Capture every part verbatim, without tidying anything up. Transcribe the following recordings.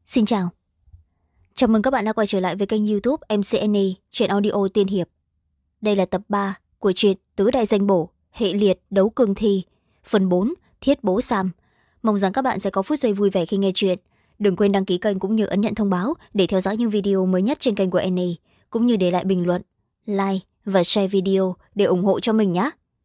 Xin chào. Chào mừng các bạn đã quay trở lại với kênh YouTube em xê en e truyện audio tiên hiệp. Đây là tập ba của truyện Tứ Đại Danh Bổ, hệ liệt đấu cương thi, phần bốn, Thiết Bố Sam. Mong rằng các bạn sẽ có phút giây vui vẻ khi nghe truyện. Đừng quên đăng ký kênh cũng như ấn nhận thông báo để theo dõi những video mới nhất trên kênh của en e, cũng như để lại bình luận, like và share video để ủng hộ cho mình nhé.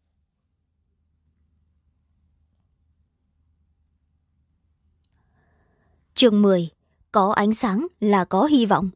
Chương mười. Có ánh sáng là có hy vọng.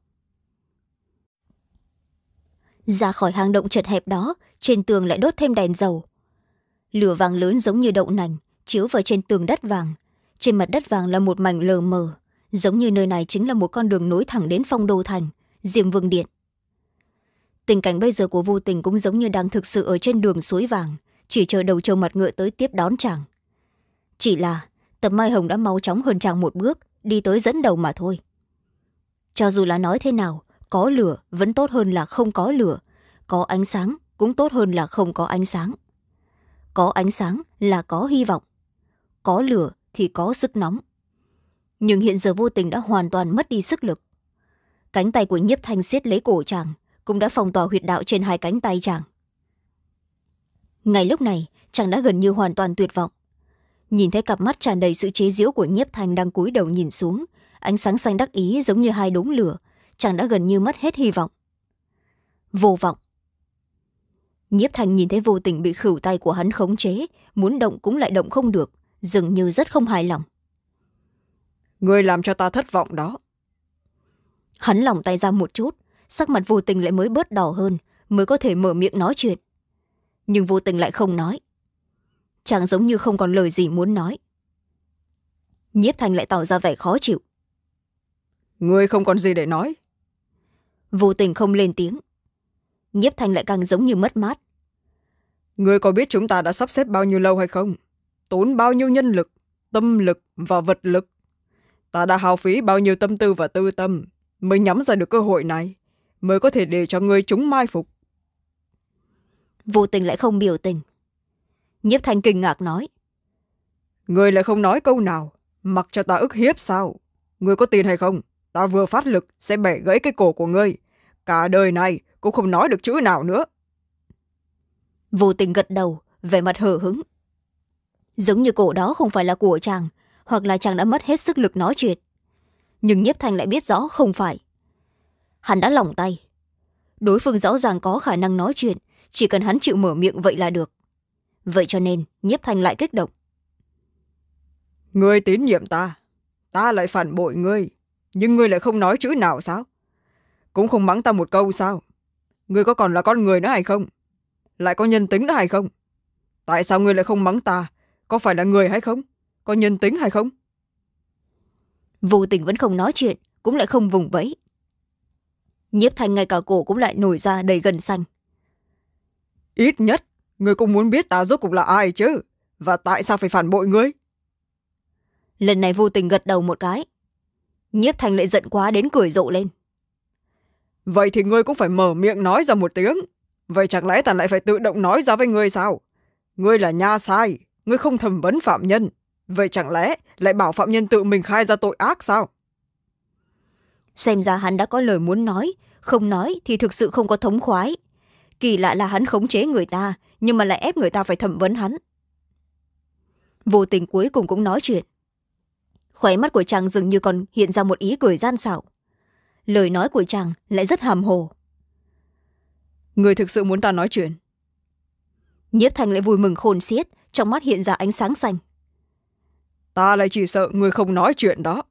Ra khỏi hang động chật hẹp đó, trên tường lại đốt thêm đèn dầu. Lửa vàng lớn giống như đậu nành chiếu vào trên tường đất vàng. Trên mặt đất vàng là một mảnh lờ mờ, giống như nơi này chính là một con đường nối thẳng đến Phong Đô Thành, Diêm Vương Điện. Tình cảnh bây giờ của Vô Tình cũng giống như đang thực sự ở trên đường suối vàng, chỉ chờ đầu trâu mặt ngựa tới tiếp đón chàng. Chỉ là Tập Mai Hồng đã mau chóng hơn chàng một bước, đi tới dẫn đầu mà thôi. Cho dù là nói thế nào, có lửa vẫn tốt hơn là không có lửa, có ánh sáng cũng tốt hơn là không có ánh sáng. Có ánh sáng là có hy vọng, có lửa thì có sức nóng. Nhưng hiện giờ Vô Tình đã hoàn toàn mất đi sức lực. Cánh tay của Nhiếp Thanh siết lấy cổ chàng, cũng đã phong tỏa huyệt đạo trên hai cánh tay chàng. Ngay lúc này chàng đã gần như hoàn toàn tuyệt vọng. Nhìn thấy cặp mắt tràn đầy sự chế giễu của Nhiếp Thanh đang cúi đầu nhìn xuống, ánh sáng xanh đắc ý giống như hai đốm lửa, chàng đã gần như mất hết hy vọng. Vô vọng. Nhiếp Thanh nhìn thấy Vô Tình bị khửu tay của hắn khống chế, muốn động cũng lại động không được, dường như rất không hài lòng. Ngươi làm cho ta thất vọng đó. Hắn lỏng tay ra một chút, sắc mặt Vô Tình lại mới bớt đỏ hơn, mới có thể mở miệng nói chuyện. Nhưng Vô Tình lại không nói. Chàng giống như không còn lời gì muốn nói. Nhiếp Thanh lại tỏ ra vẻ khó chịu. Ngươi không còn gì để nói. Vô Tình không lên tiếng. Nhiếp Thanh lại càng giống như mất mát. Ngươi có biết chúng ta đã sắp xếp bao nhiêu lâu hay không? Tốn bao nhiêu nhân lực, tâm lực và vật lực? Ta đã hao phí bao nhiêu tâm tư và tư tâm mới nhắm ra được cơ hội này, mới có thể để cho ngươi chúng mai phục. Vô Tình lại không biểu tình. Nhiếp Thanh kinh ngạc nói. Ngươi lại không nói câu nào, mặc cho ta ức hiếp sao? Ngươi có tin hay không? Ta vừa phát lực sẽ bẻ gãy cái cổ của ngươi. Cả đời này cũng không nói được chữ nào nữa. Vô Tình gật đầu, vẻ mặt hờ hững. Giống như cổ đó không phải là của chàng, hoặc là chàng đã mất hết sức lực nói chuyện. Nhưng Nhiếp Thanh lại biết rõ không phải. Hắn đã lỏng tay. Đối phương rõ ràng có khả năng nói chuyện, chỉ cần hắn chịu mở miệng vậy là được. Vậy cho nên Nhiếp Thanh lại kích động. Ngươi tín nhiệm ta, ta lại phản bội ngươi, nhưng ngươi lại không nói chữ nào sao? Cũng không mắng ta một câu sao? Ngươi có còn là con người nữa hay không? Lại có nhân tính nữa hay không? Tại sao ngươi lại không mắng ta? Có phải là người hay không? Có nhân tính hay không? Vô Tình vẫn không nói chuyện, cũng lại không vùng vẫy. Nhiếp Thanh ngay cả cổ cũng lại nổi ra đầy gân xanh. Ít nhất ngươi cũng muốn biết ta rốt cuộc là ai chứ, và tại sao phải phản bội ngươi? Lần này Vô Tình gật đầu một cái. Nhiếp Thanh lại giận quá đến cười rộ lên. Vậy thì ngươi cũng phải mở miệng nói ra một tiếng. Vậy chẳng lẽ ta lại phải tự động nói ra với ngươi sao? Ngươi là nha sai, ngươi không thẩm vấn phạm nhân. Vậy chẳng lẽ lại bảo phạm nhân tự mình khai ra tội ác sao? Xem ra hắn đã có lời muốn nói, không nói thì thực sự không có thống khoái. Kỳ lạ là hắn khống chế người ta, nhưng mà lại ép người ta phải thẩm vấn hắn. Vô Tình cuối cùng cũng nói chuyện. Khóe mắt của chàng dường như còn hiện ra một ý cười gian xảo. Lời nói của chàng lại rất hàm hồ. Người thực sự muốn ta nói chuyện? Nhiếp Thanh lại vui mừng khôn xiết, trong mắt hiện ra ánh sáng xanh. Ta lại chỉ sợ người không nói chuyện đó.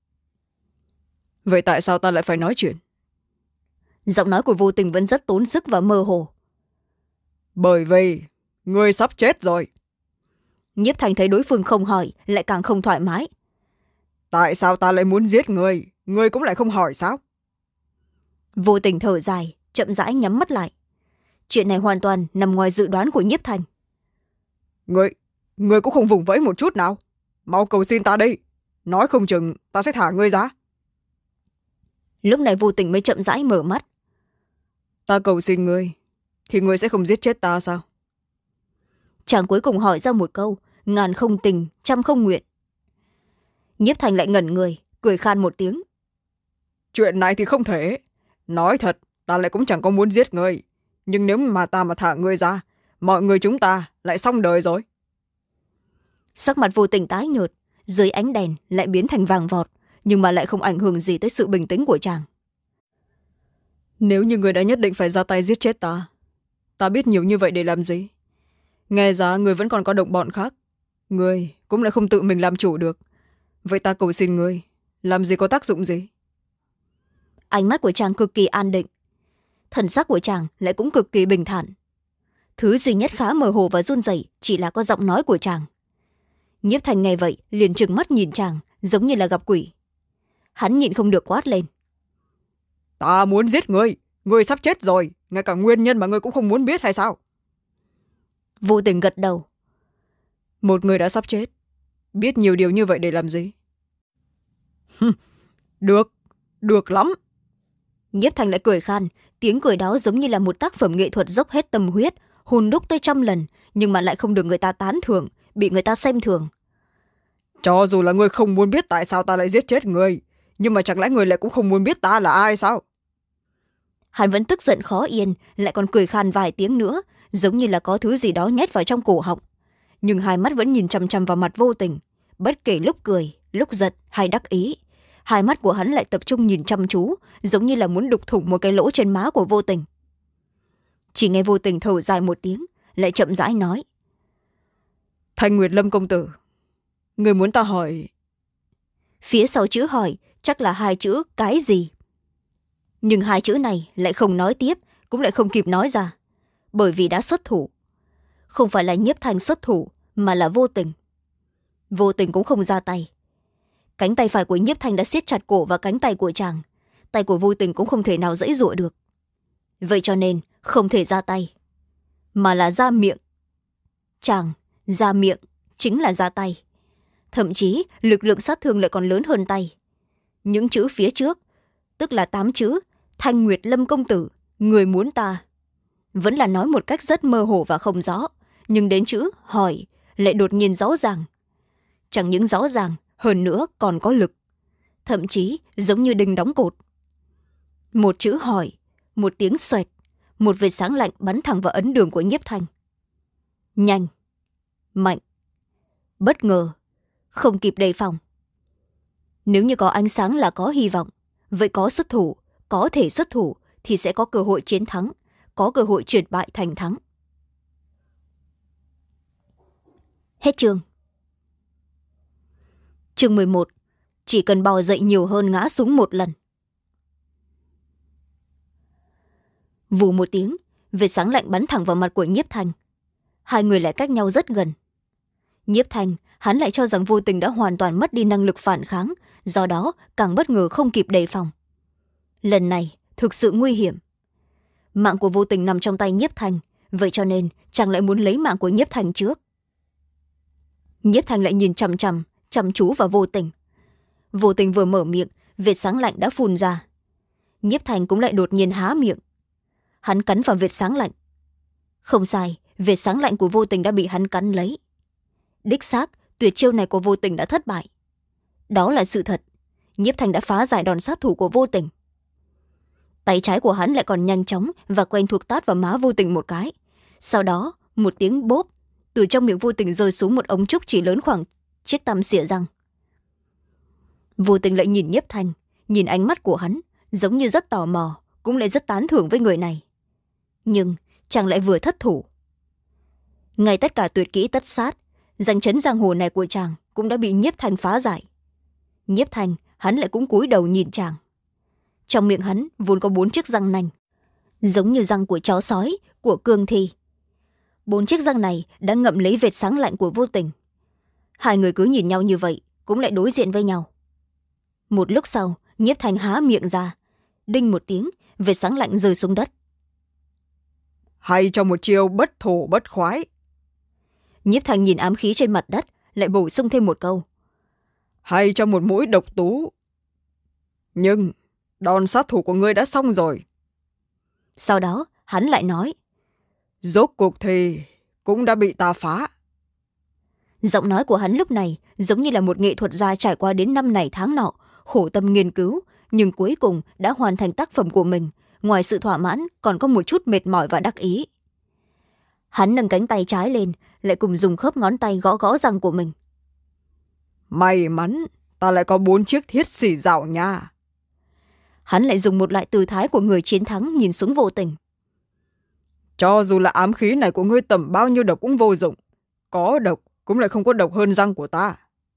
Vậy tại sao ta lại phải nói chuyện? Giọng nói của Vô Tình vẫn rất tốn sức và mơ hồ. Bởi vì người sắp chết rồi. Nhiếp Thanh thấy đối phương không hỏi, lại càng không thoải mái. Tại sao ta lại muốn giết người? Người cũng lại không hỏi sao? Vô Tình thở dài, chậm rãi nhắm mắt lại. Chuyện này hoàn toàn nằm ngoài dự đoán của Nhiếp Thanh. Người, người cũng không vùng vẫy một chút nào. Mau cầu xin ta đi. Nói không chừng ta sẽ thả ngươi ra. Lúc này Vô Tình mới chậm rãi mở mắt. Ta cầu xin ngươi, thì ngươi sẽ không giết chết ta sao? Chàng cuối cùng hỏi ra một câu, ngàn không tình, trăm không nguyện. Nhiếp Thanh lại ngẩn người, cười khan một tiếng. Chuyện này thì không thể. Nói thật, ta lại cũng chẳng có muốn giết ngươi, nhưng nếu mà ta mà thả ngươi ra, mọi người chúng ta lại xong đời rồi. Sắc mặt Vô Tình tái nhợt, dưới ánh đèn lại biến thành vàng vọt, nhưng mà lại không ảnh hưởng gì tới sự bình tĩnh của chàng. Nếu như người đã nhất định phải ra tay giết chết ta, ta biết nhiều như vậy để làm gì? Nghe ra người vẫn còn có đồng bọn khác, người cũng lại không tự mình làm chủ được. Vậy ta cầu xin người, làm gì có tác dụng gì? Ánh mắt của chàng cực kỳ an định, thần sắc của chàng lại cũng cực kỳ bình thản. Thứ duy nhất khá mơ hồ và run rẩy chỉ là có giọng nói của chàng. Nhiếp Thanh nghe vậy liền trừng mắt nhìn chàng, giống như là gặp quỷ. Hắn nhịn không được quát lên. Ta muốn giết ngươi, ngươi sắp chết rồi, ngay cả nguyên nhân mà ngươi cũng không muốn biết hay sao? Vô Tình gật đầu. Một người đã sắp chết, biết nhiều điều như vậy để làm gì? Được, được lắm. Nhiếp Thanh lại cười khan, tiếng cười đó giống như là một tác phẩm nghệ thuật dốc hết tâm huyết, hùn đúc tới trăm lần, nhưng mà lại không được người ta tán thưởng, bị người ta xem thường. Cho dù là ngươi không muốn biết tại sao ta lại giết chết ngươi, nhưng mà chẳng lẽ ngươi lại cũng không muốn biết ta là ai sao? Hắn vẫn tức giận khó yên, lại còn cười khan vài tiếng nữa, giống như là có thứ gì đó nhét vào trong cổ họng. Nhưng hai mắt vẫn nhìn chằm chằm vào mặt Vô Tình, bất kể lúc cười, lúc giận hay đắc ý. Hai mắt của hắn lại tập trung nhìn chăm chú, giống như là muốn đục thủng một cái lỗ trên má của Vô Tình. Chỉ nghe Vô Tình thở dài một tiếng, lại chậm rãi nói. Thanh Nguyệt Lâm công tử, người muốn ta hỏi... Phía sau chữ hỏi chắc là hai chữ cái gì. Nhưng hai chữ này lại không nói tiếp, cũng lại không kịp nói ra, bởi vì đã xuất thủ. Không phải là Nhiếp Thanh xuất thủ, mà là Vô Tình. Vô Tình cũng không ra tay. Cánh tay phải của Nhiếp Thanh đã siết chặt cổ và cánh tay của chàng, tay của Vô Tình cũng không thể nào giãy giụa được. Vậy cho nên không thể ra tay, mà là ra miệng. Chàng ra miệng chính là ra tay, thậm chí lực lượng sát thương lại còn lớn hơn tay. Những chữ phía trước, tức là tám chữ Thanh Nguyệt Lâm công tử, người muốn ta, vẫn là nói một cách rất mơ hồ và không rõ, nhưng đến chữ hỏi lại đột nhiên rõ ràng. Chẳng những rõ ràng, hơn nữa còn có lực, thậm chí giống như đinh đóng cột. Một chữ hỏi, một tiếng xoẹt, một vệt sáng lạnh bắn thẳng vào ấn đường của Nhiếp Thanh. Nhanh, mạnh, bất ngờ, không kịp đề phòng. Nếu như có ánh sáng là có hy vọng, vậy có xuất thủ, có thể xuất thủ thì sẽ có cơ hội chiến thắng, có cơ hội chuyển bại thành thắng. Hết chương. Chương mười một. Chỉ cần bò dậy nhiều hơn ngã xuống một lần. Vù một tiếng, vệt sáng lạnh bắn thẳng vào mặt của Nhiếp Thanh. Hai người lại cách nhau rất gần. Nhiếp Thanh, hắn lại cho rằng Vô Tình đã hoàn toàn mất đi năng lực phản kháng, do đó càng bất ngờ không kịp đề phòng. Lần này thực sự nguy hiểm. Mạng của Vô Tình nằm trong tay Nhiếp Thanh, vậy cho nên chàng lại muốn lấy mạng của Nhiếp Thanh trước. Nhiếp Thanh lại nhìn chằm chằm, chăm chú vào Vô Tình. Vô Tình vừa mở miệng, vệt sáng lạnh đã phun ra. Nhiếp Thanh cũng lại đột nhiên há miệng. Hắn cắn vào vệt sáng lạnh. Không sai, vệt sáng lạnh của Vô Tình đã bị hắn cắn lấy. Đích xác, tuyệt chiêu này của Vô Tình đã thất bại. Đó là sự thật. Nhiếp Thanh đã phá giải đòn sát thủ của Vô Tình. Tay trái của hắn lại còn nhanh chóng và quen thuộc tát vào má Vô Tình một cái. Sau đó, một tiếng bốp, từ trong miệng Vô Tình rơi xuống một ống trúc chỉ lớn khoảng chiếc tăm xỉa răng. Vô Tình lại nhìn Nhiếp Thanh, nhìn ánh mắt của hắn, giống như rất tò mò, cũng lại rất tán thưởng với người này. Nhưng chàng lại vừa thất thủ. Ngay tất cả tuyệt kỹ tất sát, danh chấn giang hồ này của chàng cũng đã bị Nhiếp Thanh phá giải. Nhiếp Thanh, hắn lại cũng cúi đầu nhìn chàng. Trong miệng hắn vốn có bốn chiếc răng nanh, giống như răng của chó sói, của cương thi. Bốn chiếc răng này đã ngậm lấy vệt sáng lạnh của Vô Tình. Hai người cứ nhìn nhau như vậy, cũng lại đối diện với nhau. Một lúc sau, Nhiếp Thanh há miệng ra, đinh một tiếng, vệt sáng lạnh rơi xuống đất. Hay cho một chiêu bất thổ bất khoái. Nhiếp Thanh nhìn ám khí trên mặt đất, lại bổ sung thêm một câu. Hay cho một mũi độc tú. Nhưng đòn sát thủ của ngươi đã xong rồi. Sau đó hắn lại nói. Rốt cuộc thì cũng đã bị ta phá. Giọng nói của hắn lúc này giống như là một nghệ thuật gia trải qua đến năm này tháng nọ, khổ tâm nghiên cứu, nhưng cuối cùng đã hoàn thành tác phẩm của mình, ngoài sự thỏa mãn còn có một chút mệt mỏi và đắc ý. Hắn nâng cánh tay trái lên, lại cùng dùng khớp ngón tay gõ gõ răng của mình. May mắn ta lại có bốn chiếc thiết xỉ dạo nha. Hắn lại dùng một loại tư thái của người chiến thắng nhìn xuống Vô Tình. Cho dù là ám khí này của ngươi tầm bao nhiêu độc cũng vô dụng, có độc cũng lại không có độc hơn răng của ta.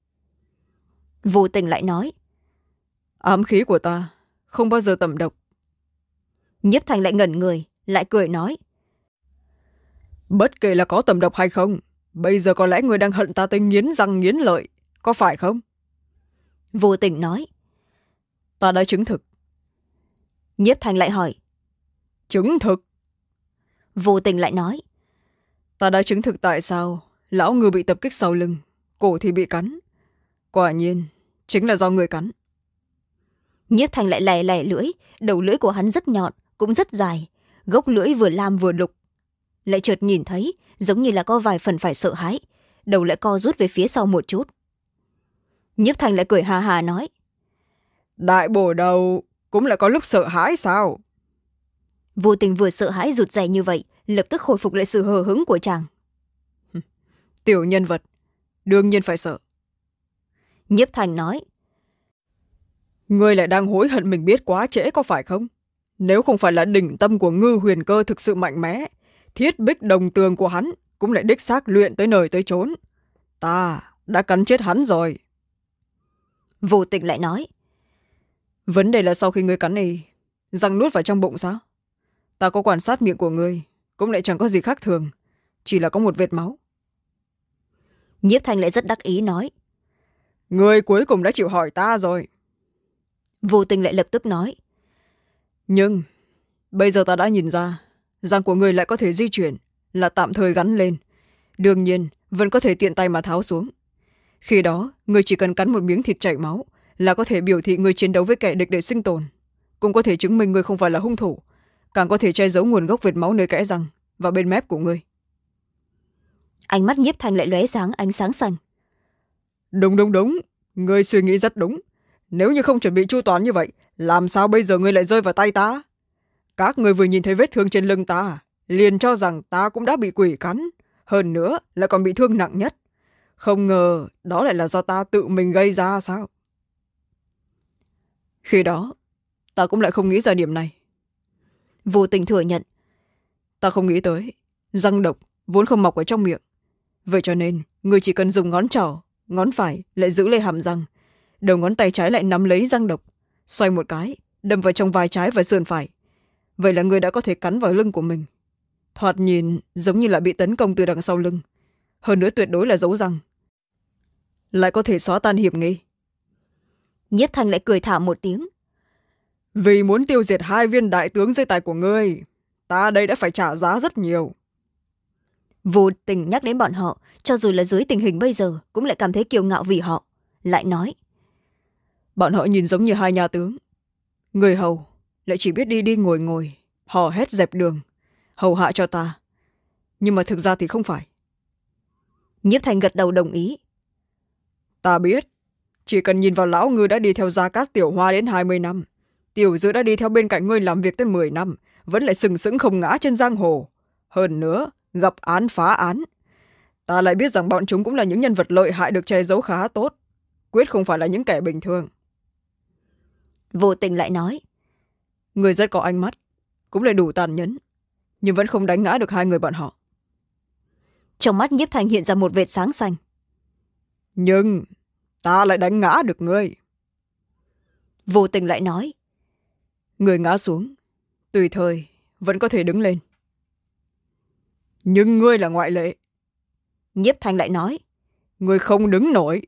Vô Tình lại nói. Ám khí của ta không bao giờ tầm độc. Nhiếp Thanh lại ngẩn người, lại cười nói. Bất kể là có tầm độc hay không, bây giờ có lẽ ngươi đang hận ta tới nghiến răng nghiến lợi, có phải không? Vô Tình nói. Ta đã chứng thực. Nhiếp Thanh lại hỏi. Chứng thực? Vô Tình lại nói. Ta đã chứng thực tại sao lão ngư bị tập kích sau lưng, cổ thì bị cắn. Quả nhiên chính là do người cắn. Nhiếp Thanh lại lè lè lưỡi, đầu lưỡi của hắn rất nhọn, cũng rất dài, gốc lưỡi vừa lam vừa lục. Lại chợt nhìn thấy giống như là có vài phần phải sợ hãi, đầu lại co rút về phía sau một chút. Nhiếp Thanh lại cười hà hà nói. Đại bổ đầu cũng lại có lúc sợ hãi sao? Vô Tình vừa sợ hãi rụt rè như vậy, lập tức khôi phục lại sự hờ hững của chàng. Tiểu nhân vật đương nhiên phải sợ. Nhiếp Thanh nói. Ngươi lại đang hối hận mình biết quá trễ có phải không? Nếu không phải là đỉnh tâm của ngư huyền cơ thực sự mạnh mẽ, thiết bích đồng tường của hắn cũng lại đích xác luyện tới nơi tới chốn. Ta đã cắn chết hắn rồi. Vô Tình lại nói. Vấn đề là sau khi ngươi cắn y, răng nuốt vào trong bụng sao? Ta có quan sát miệng của ngươi, cũng lại chẳng có gì khác thường, chỉ là có một vệt máu. Nhiếp Thanh lại rất đắc ý nói. Ngươi cuối cùng đã chịu hỏi ta rồi. Vô Tình lại lập tức nói. Nhưng bây giờ ta đã nhìn ra, răng của ngươi lại có thể di chuyển, là tạm thời gắn lên. Đương nhiên vẫn có thể tiện tay mà tháo xuống. Khi đó ngươi chỉ cần cắn một miếng thịt chảy máu là có thể biểu thị ngươi chiến đấu với kẻ địch để sinh tồn, cũng có thể chứng minh ngươi không phải là hung thủ, càng có thể che giấu nguồn gốc vệt máu nơi kẽ răng và bên mép của ngươi. Ánh mắt Nhiếp Thanh lại lóe sáng ánh sáng xanh. Đúng đúng đúng, ngươi suy nghĩ rất đúng. Nếu như không chuẩn bị chu toàn như vậy, làm sao bây giờ ngươi lại rơi vào tay ta? Các ngươi vừa nhìn thấy vết thương trên lưng ta, liền cho rằng ta cũng đã bị quỷ cắn, hơn nữa lại còn bị thương nặng nhất. Không ngờ đó lại là do ta tự mình gây ra sao? Khi đó ta cũng lại không nghĩ ra điểm này. Vô Tình thừa nhận. Ta không nghĩ tới răng độc vốn không mọc ở trong miệng, vậy cho nên người chỉ cần dùng ngón trỏ, ngón phải lại giữ lấy hàm răng, đầu ngón tay trái lại nắm lấy răng độc, xoay một cái đâm vào trong vai trái và sườn phải. Vậy là người đã có thể cắn vào lưng của mình. Thoạt nhìn giống như là bị tấn công từ đằng sau lưng, hơn nữa tuyệt đối là dấu răng, lại có thể xóa tan hiểm nghi. Nhiếp Thanh lại cười thả một tiếng. Vì muốn tiêu diệt hai viên đại tướng dưới tay của ngươi, ta đây đã phải trả giá rất nhiều. Vô Tình nhắc đến bọn họ, cho dù là dưới tình hình bây giờ cũng lại cảm thấy kiêu ngạo vì họ. Lại nói. Bọn họ nhìn giống như hai nhà tướng, người hầu lại chỉ biết đi đi ngồi ngồi, hò hét dẹp đường, hầu hạ cho ta. Nhưng mà thực ra thì không phải. Nhiếp Thanh gật đầu đồng ý. Ta biết, chỉ cần nhìn vào lão ngư đã đi theo Gia Cát Tiểu Hoa đến hai mươi năm, Tiểu Dư đã đi theo bên cạnh ngươi làm việc tới mười năm, vẫn lại sừng sững không ngã trên giang hồ. Hơn nữa gặp án phá án, ta lại biết rằng bọn chúng cũng là những nhân vật lợi hại được che giấu khá tốt, quyết không phải là những kẻ bình thường. Vô Tình lại nói. Người rất có ánh mắt, cũng lại đủ tàn nhẫn, nhưng vẫn không đánh ngã được hai người bọn họ. Trong mắt Nhiếp Thanh hiện ra một vệt sáng xanh. Nhưng ta lại đánh ngã được ngươi. Vô Tình lại nói. Người ngã xuống, tùy thời vẫn có thể đứng lên. Nhưng ngươi là ngoại lệ. Nhiếp Thanh lại nói. Ngươi không đứng nổi.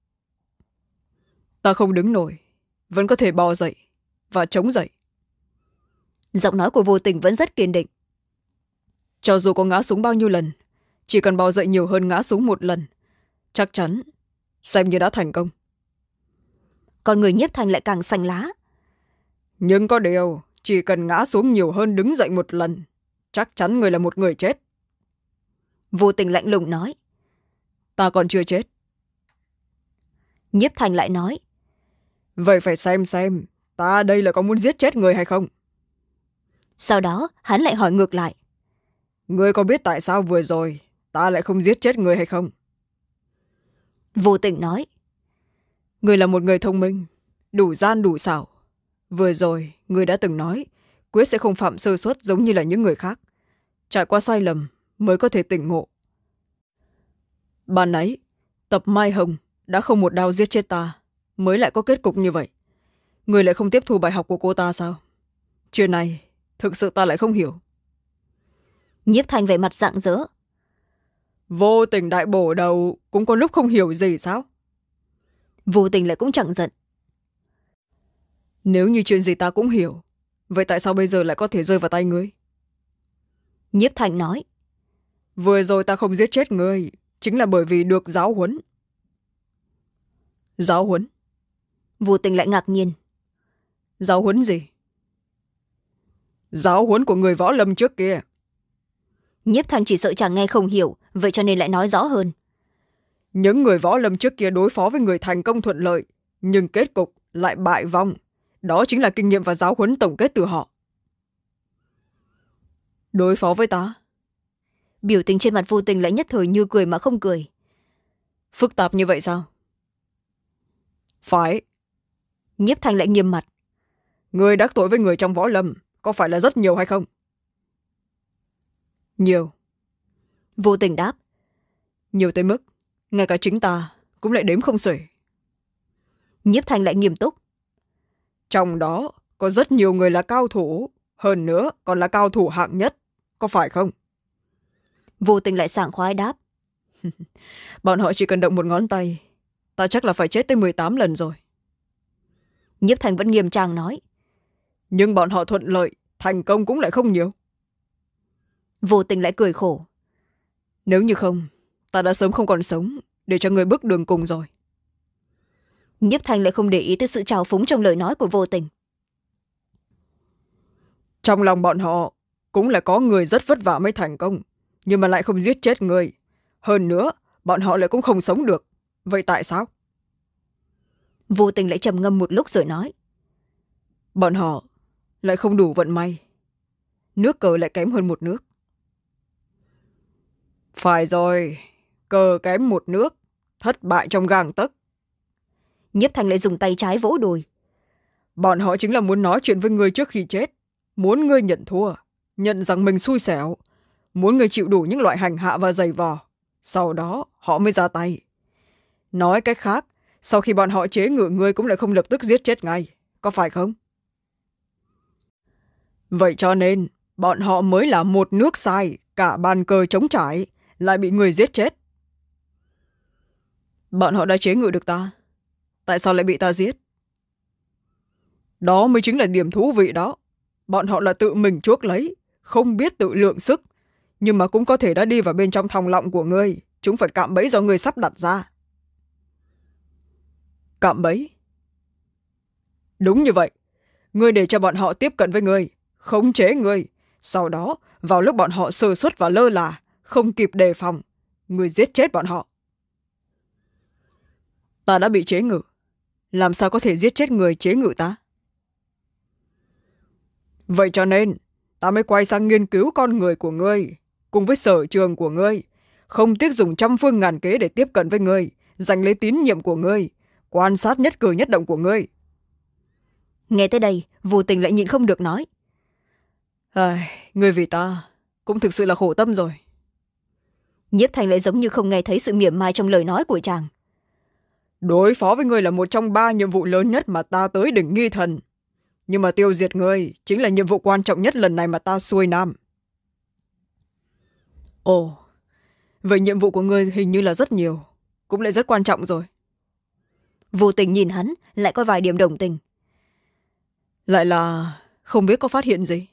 Ta không đứng nổi, vẫn có thể bò dậy và chống dậy. Giọng nói của Vô Tình vẫn rất kiên định. Cho dù có ngã xuống bao nhiêu lần, chỉ cần bò dậy nhiều hơn ngã xuống một lần, chắc chắn xem như đã thành công. Còn người Nhiếp Thanh lại càng xanh lá. Nhưng có điều, chỉ cần ngã xuống nhiều hơn đứng dậy một lần, chắc chắn người là một người chết. Vô Tình lạnh lùng nói. Ta còn chưa chết. Nhiếp Thanh lại nói. vậy phải xem xem ta đây là có muốn giết chết người hay không. Sau đó hắn lại hỏi ngược lại. Ngươi có biết tại sao vừa rồi ta lại không giết chết người hay không? Vô Tình nói. Ngươi là một người thông minh, đủ gian đủ xảo. Vừa rồi ngươi đã từng nói quyết sẽ không phạm sơ suất giống như là những người khác, trải qua sai lầm mới có thể tỉnh ngộ. Ban nãy Tập Mai Hồng đã không một đao giết chết ta, mới lại có kết cục như vậy. Ngươi lại không tiếp thu bài học của cô ta sao? Chuyện này thực sự ta lại không hiểu. Nhiếp Thanh vẻ mặt rạng rỡ. Vô Tình đại bổ đầu cũng có lúc không hiểu gì sao? Vô Tình lại cũng chẳng giận. Nếu như chuyện gì ta cũng hiểu, vậy tại sao bây giờ lại có thể rơi vào tay ngươi? Nhiếp Thanh nói. Vừa rồi ta không giết chết ngươi chính là bởi vì được giáo huấn. Giáo huấn? Vô Tình lại ngạc nhiên. Giáo huấn gì? Giáo huấn của người võ lâm trước kia. Nhiếp Thanh chỉ sợ chàng nghe không hiểu, vậy cho nên lại nói rõ hơn. Những người võ lâm trước kia đối phó với người thành công thuận lợi, nhưng kết cục lại bại vong. Đó chính là kinh nghiệm và giáo huấn tổng kết từ họ. Đối phó với ta? Biểu tình trên mặt Vô Tình lại nhất thời như cười mà không cười. Phức tạp như vậy sao? Phải. Nhiếp Thanh lại nghiêm mặt. Người đắc tội với người trong võ lâm có phải là rất nhiều hay không? Nhiều. Vô Tình đáp. Nhiều tới mức ngay cả chính ta cũng lại đếm không xuể. Nhiếp Thanh lại nghiêm túc. Trong đó có rất nhiều người là cao thủ, hơn nữa còn là cao thủ hạng nhất, có phải không? Vô Tình lại sảng khoái đáp. Bọn họ chỉ cần động một ngón tay, ta chắc là phải chết tới mười tám lần rồi. Nhiếp Thanh vẫn nghiêm trang nói. Nhưng bọn họ thuận lợi, thành công cũng lại không nhiều. Vô Tình lại cười khổ. Nếu như không, ta đã sớm không còn sống để cho người bước đường cùng rồi. Nhiếp Thanh lại không để ý tới sự trào phúng trong lời nói của Vô Tình. Trong lòng bọn họ cũng là có người rất vất vả mới thành công, nhưng mà lại không giết chết người. Hơn nữa bọn họ lại cũng không sống được. Vậy tại sao? Vô Tình lại trầm ngâm một lúc rồi nói. Bọn họ lại không đủ vận may, nước cờ lại kém hơn một nước. Phải rồi, cờ kém một nước, thất bại trong gang tấc. Nhiếp Thanh lại dùng tay trái vỗ đùi. Bọn họ chính là muốn nói chuyện với ngươi trước khi chết, muốn ngươi nhận thua, nhận rằng mình xui xẻo, muốn ngươi chịu đủ những loại hành hạ và giày vò, sau đó họ mới ra tay. Nói cách khác, sau khi bọn họ chế ngự ngươi cũng lại không lập tức giết chết ngay, có phải không? Vậy cho nên bọn họ mới là một nước sai, cả bàn cờ trống trải, lại bị người giết chết. Bọn họ đã chế ngự được ta, tại sao lại bị ta giết? Đó mới chính là điểm thú vị đó. Bọn họ là tự mình chuốc lấy, không biết tự lượng sức, nhưng mà cũng có thể đã đi vào bên trong thòng lọng của ngươi. Chúng phải cạm bẫy do ngươi sắp đặt ra. Cạm bẫy? Đúng như vậy. Ngươi để cho bọn họ tiếp cận với ngươi, khống chế ngươi. Sau đó, vào lúc bọn họ sơ suất và lơ là, không kịp đề phòng, ngươi giết chết bọn họ. Ta đã bị chế ngự, làm sao có thể giết chết người chế ngự ta? Vậy cho nên ta mới quay sang nghiên cứu con người của ngươi cùng với sở trường của ngươi, không tiếc dùng trăm phương ngàn kế để tiếp cận với ngươi, giành lấy tín nhiệm của ngươi, quan sát nhất cử nhất động của ngươi. Nghe tới đây, Vô Tình lại nhịn không được nói. À, ngươi vì ta cũng thực sự là khổ tâm rồi. Nhiếp Thanh lại giống như không nghe thấy sự mỉa mai trong lời nói của chàng. Đối phó với ngươi là một trong ba nhiệm vụ lớn nhất mà ta tới đỉnh nghi thần, nhưng mà tiêu diệt ngươi chính là nhiệm vụ quan trọng nhất lần này mà ta xuôi nam. Ồ, vậy nhiệm vụ của ngươi hình như là rất nhiều, cũng lại rất quan trọng rồi. Vô Tình nhìn hắn, lại có vài điểm đồng tình. Lại là không biết có phát hiện gì?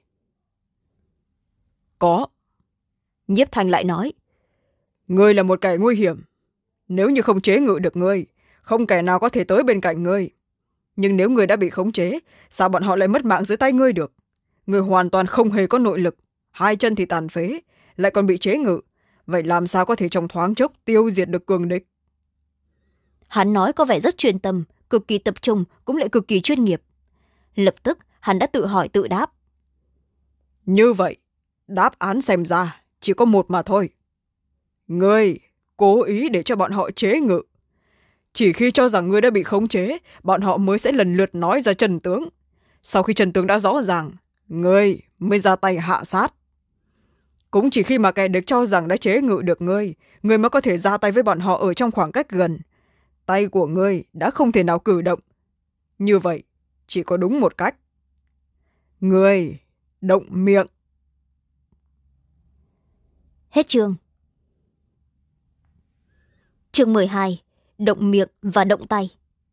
Có. Nhiếp Thanh lại nói. Ngươi là một kẻ nguy hiểm. Nếu như không chế ngự được ngươi, không kẻ nào có thể tới bên cạnh ngươi. Nhưng nếu ngươi đã bị khống chế, sao bọn họ lại mất mạng dưới tay ngươi được? Ngươi hoàn toàn không hề có nội lực, hai chân thì tàn phế, lại còn bị chế ngự. Vậy làm sao có thể trong thoáng chốc tiêu diệt được cường địch? Hắn nói có vẻ rất chuyên tâm, cực kỳ tập trung cũng lại cực kỳ chuyên nghiệp. Lập tức hắn đã tự hỏi tự đáp. Như vậy đáp án xem ra chỉ có một mà thôi. Ngươi cố ý để cho bọn họ chế ngự. Chỉ khi cho rằng ngươi đã bị khống chế, bọn họ mới sẽ lần lượt nói ra chân tướng. Sau khi chân tướng đã rõ ràng, ngươi mới ra tay hạ sát. Cũng chỉ khi mà kẻ được cho rằng đã chế ngự được ngươi, ngươi mới có thể ra tay với bọn họ ở trong khoảng cách gần. Tay của ngươi đã không thể nào cử động. Như vậy chỉ có đúng một cách. Ngươi động miệng. Hết chương. Chương mười hai. Động miệng và động tay.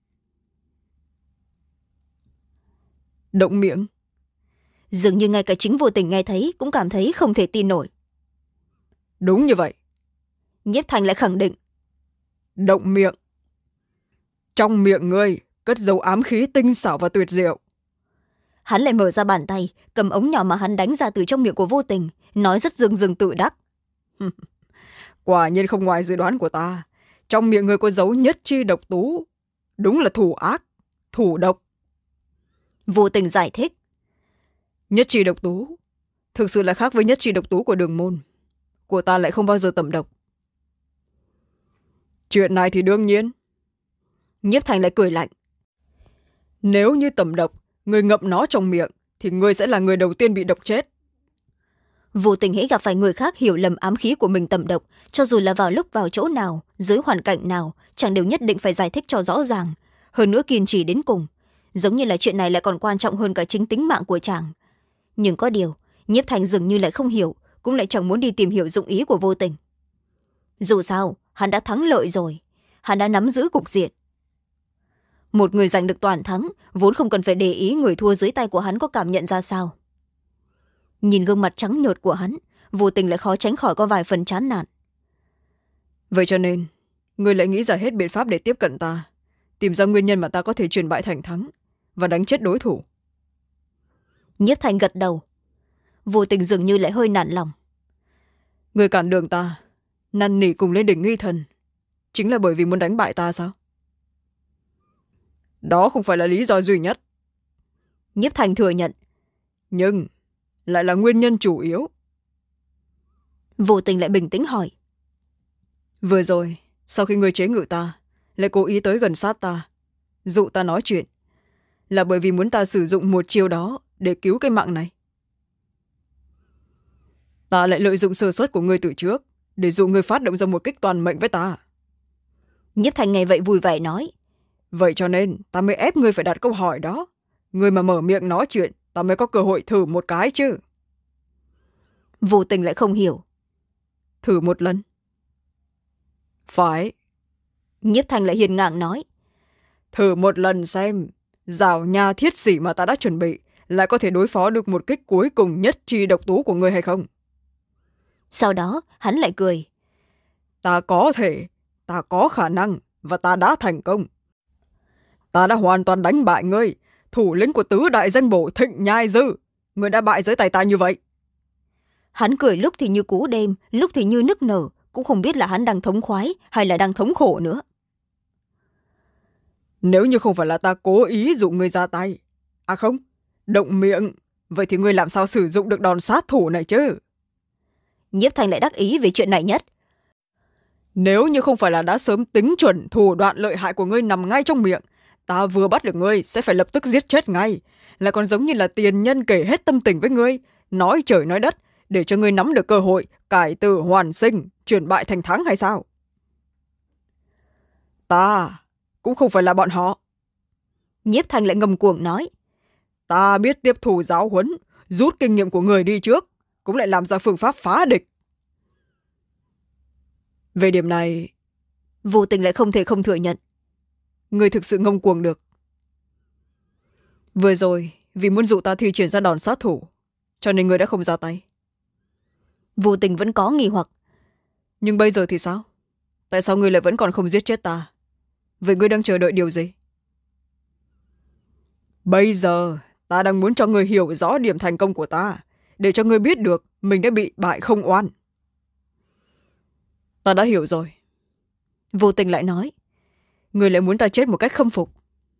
Động miệng? Dường như ngay cả chính Vô Tình nghe thấy cũng cảm thấy không thể tin nổi. Đúng như vậy. Nhiếp Thanh lại khẳng định. Động miệng. Trong miệng ngươi cất dấu ám khí tinh xảo và tuyệt diệu. Hắn lại mở ra bàn tay, cầm ống nhỏ mà hắn đánh ra từ trong miệng của Vô Tình, nói rất dưng dưng tự đắc. Quả nhiên không ngoài dự đoán của ta. Trong miệng ngươi có dấu nhất chi độc tú. Đúng là thủ ác, thủ độc. Vô Tình giải thích. Nhất chi độc tú thực sự là khác với nhất chi độc tú của Đường môn. Của ta lại không bao giờ tẩm độc. Chuyện này thì đương nhiên. Nhiếp Thanh lại cười lạnh. Nếu như tẩm độc, người ngậm nó trong miệng, thì ngươi sẽ là người đầu tiên bị độc chết. Vô Tình hễ gặp phải người khác hiểu lầm ám khí của mình tẩm độc, cho dù là vào lúc vào chỗ nào, dưới hoàn cảnh nào, chẳng đều nhất định phải giải thích cho rõ ràng, hơn nữa kiên trì đến cùng. Giống như là chuyện này lại còn quan trọng hơn cả chính tính mạng của chàng. Nhưng có điều, Nhiếp Thanh dường như lại không hiểu, cũng lại chẳng muốn đi tìm hiểu dụng ý của Vô Tình. Dù sao, hắn đã thắng lợi rồi, hắn đã nắm giữ cục diện. Một người giành được toàn thắng, vốn không cần phải để ý người thua dưới tay của hắn có cảm nhận ra sao. Nhìn gương mặt trắng nhợt của hắn, Vô Tình lại khó tránh khỏi có vài phần chán nản. Vậy cho nên, ngươi lại nghĩ ra hết biện pháp để tiếp cận ta, tìm ra nguyên nhân mà ta có thể chuyển bại thành thắng và đánh chết đối thủ. Nhiếp Thanh gật đầu. Vô Tình dường như lại hơi nản lòng. Ngươi cản đường ta, năn nỉ cùng lên đỉnh nghi thần, chính là bởi vì muốn đánh bại ta sao? Đó không phải là lý do duy nhất. Nhiếp Thanh thừa nhận. Nhưng lại là nguyên nhân chủ yếu. Vô Tình lại bình tĩnh hỏi. Vừa rồi, sau khi ngươi chế ngự ta, lại cố ý tới gần sát ta, dụ ta nói chuyện, là bởi vì muốn ta sử dụng một chiêu đó để cứu cái mạng này. Ta lại lợi dụng sơ suất của ngươi từ trước, để dụ ngươi phát động ra một kích toàn mệnh với ta. Nhiếp Thanh nghe vậy vui vẻ nói. Vậy cho nên ta mới ép ngươi phải đặt câu hỏi đó. Ngươi mà mở miệng nói chuyện, ta mới có cơ hội thử một cái chứ. Vô Tình lại không hiểu. Thử một lần? Phải. Nhiếp Thanh lại hiền ngang nói. Thử một lần xem, rào nha thiết sĩ mà ta đã chuẩn bị lại có thể đối phó được một kích cuối cùng nhất chi độc tú của ngươi hay không? Sau đó hắn lại cười. Ta có thể, ta có khả năng và ta đã thành công. Ta đã hoàn toàn đánh bại ngươi, thủ lĩnh của tứ đại danh bổ Thịnh Nhai Dư. Ngươi đã bại dưới tay ta như vậy. Hắn cười lúc thì như cú đêm, lúc thì như nức nở, cũng không biết là hắn đang thống khoái hay là đang thống khổ nữa. Nếu như không phải là ta cố ý dụ ngươi ra tay, à không, động miệng, vậy thì ngươi làm sao sử dụng được đòn sát thủ này chứ? Nhiếp Thanh lại đắc ý về chuyện này nhất. Nếu như không phải là đã sớm tính chuẩn thủ đoạn lợi hại của ngươi nằm ngay trong miệng, ta vừa bắt được ngươi sẽ phải lập tức giết chết ngay, lại còn giống như là tiền nhân kể hết tâm tình với ngươi, nói trời nói đất, để cho ngươi nắm được cơ hội cải tử hoàn sinh, chuyển bại thành thắng hay sao? Ta cũng không phải là bọn họ. Nhiếp Thanh lại ngầm cuồng nói. Ta biết tiếp thu giáo huấn, rút kinh nghiệm của người đi trước, cũng lại làm ra phương pháp phá địch. Về điểm này, Vô Tình lại không thể không thừa nhận. Người thực sự ngông cuồng được. Vừa rồi, vì muốn dụ ta thi triển ra đòn sát thủ, cho nên người đã không ra tay. Vô Tình vẫn có nghi hoặc. Nhưng bây giờ thì sao? Tại sao người lại vẫn còn không giết chết ta? Vậy ngươi đang chờ đợi điều gì? Bây giờ, ta đang muốn cho người hiểu rõ điểm thành công của ta, để cho người biết được mình đã bị bại không oan. Ta đã hiểu rồi. Vô Tình lại nói. Người lại muốn ta chết một cách khâm phục.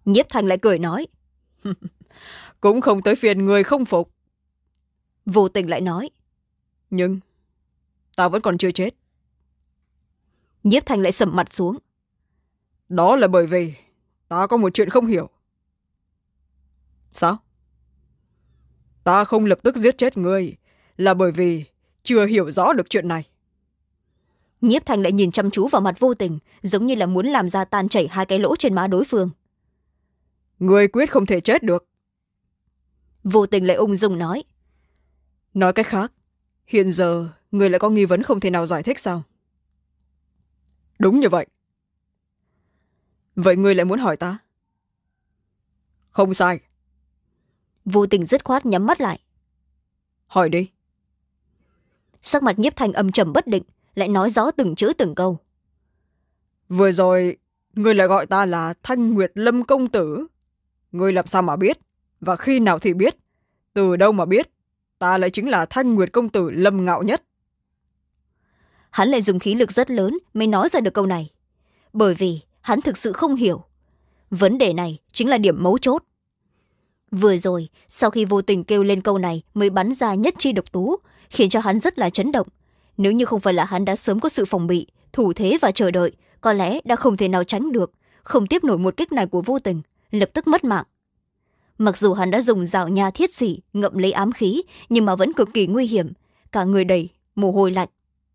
Nhiếp Thanh lại cười nói. Cũng không tới phiền người không phục. Vô Tình lại nói. Nhưng ta vẫn còn chưa chết. Nhiếp Thanh lại sầm mặt xuống. Đó là bởi vì ta có một chuyện không hiểu. Sao? Ta không lập tức giết chết ngươi là bởi vì chưa hiểu rõ được chuyện này. Nhiếp Thanh lại nhìn chăm chú vào mặt Vô Tình, giống như là muốn làm ra tan chảy hai cái lỗ trên má đối phương. Ngươi quyết không thể chết được. Vô Tình lại ung dung nói. Nói cách khác, hiện giờ ngươi lại có nghi vấn không thể nào giải thích sao? Đúng như vậy. Vậy ngươi lại muốn hỏi ta? Không sai. Vô Tình dứt khoát nhắm mắt lại. Hỏi đi. Sắc mặt Nhiếp Thanh âm trầm bất định, lại nói rõ từng chữ từng câu. Vừa rồi ngươi lại gọi ta là Thanh Nguyệt Lâm công tử. Ngươi làm sao mà biết? Và khi nào thì biết? Từ đâu mà biết? Ta lại chính là Thanh Nguyệt công tử Lâm Ngạo Nhất. Hắn lại dùng khí lực rất lớn mới nói ra được câu này. Bởi vì hắn thực sự không hiểu. Vấn đề này chính là điểm mấu chốt. Vừa rồi, sau khi Vô Tình kêu lên câu này mới bắn ra nhất chi độc tú, khiến cho hắn rất là chấn động. Nếu như không phải là hắn đã sớm có sự phòng bị, thủ thế và chờ đợi, có lẽ đã không thể nào tránh được, không tiếp nổi một kích này của Vô Tình, lập tức mất mạng. Mặc dù hắn đã dùng rào nha thiết xỉ ngậm lấy ám khí, nhưng mà vẫn cực kỳ nguy hiểm, cả người đầy mồ hôi lạnh.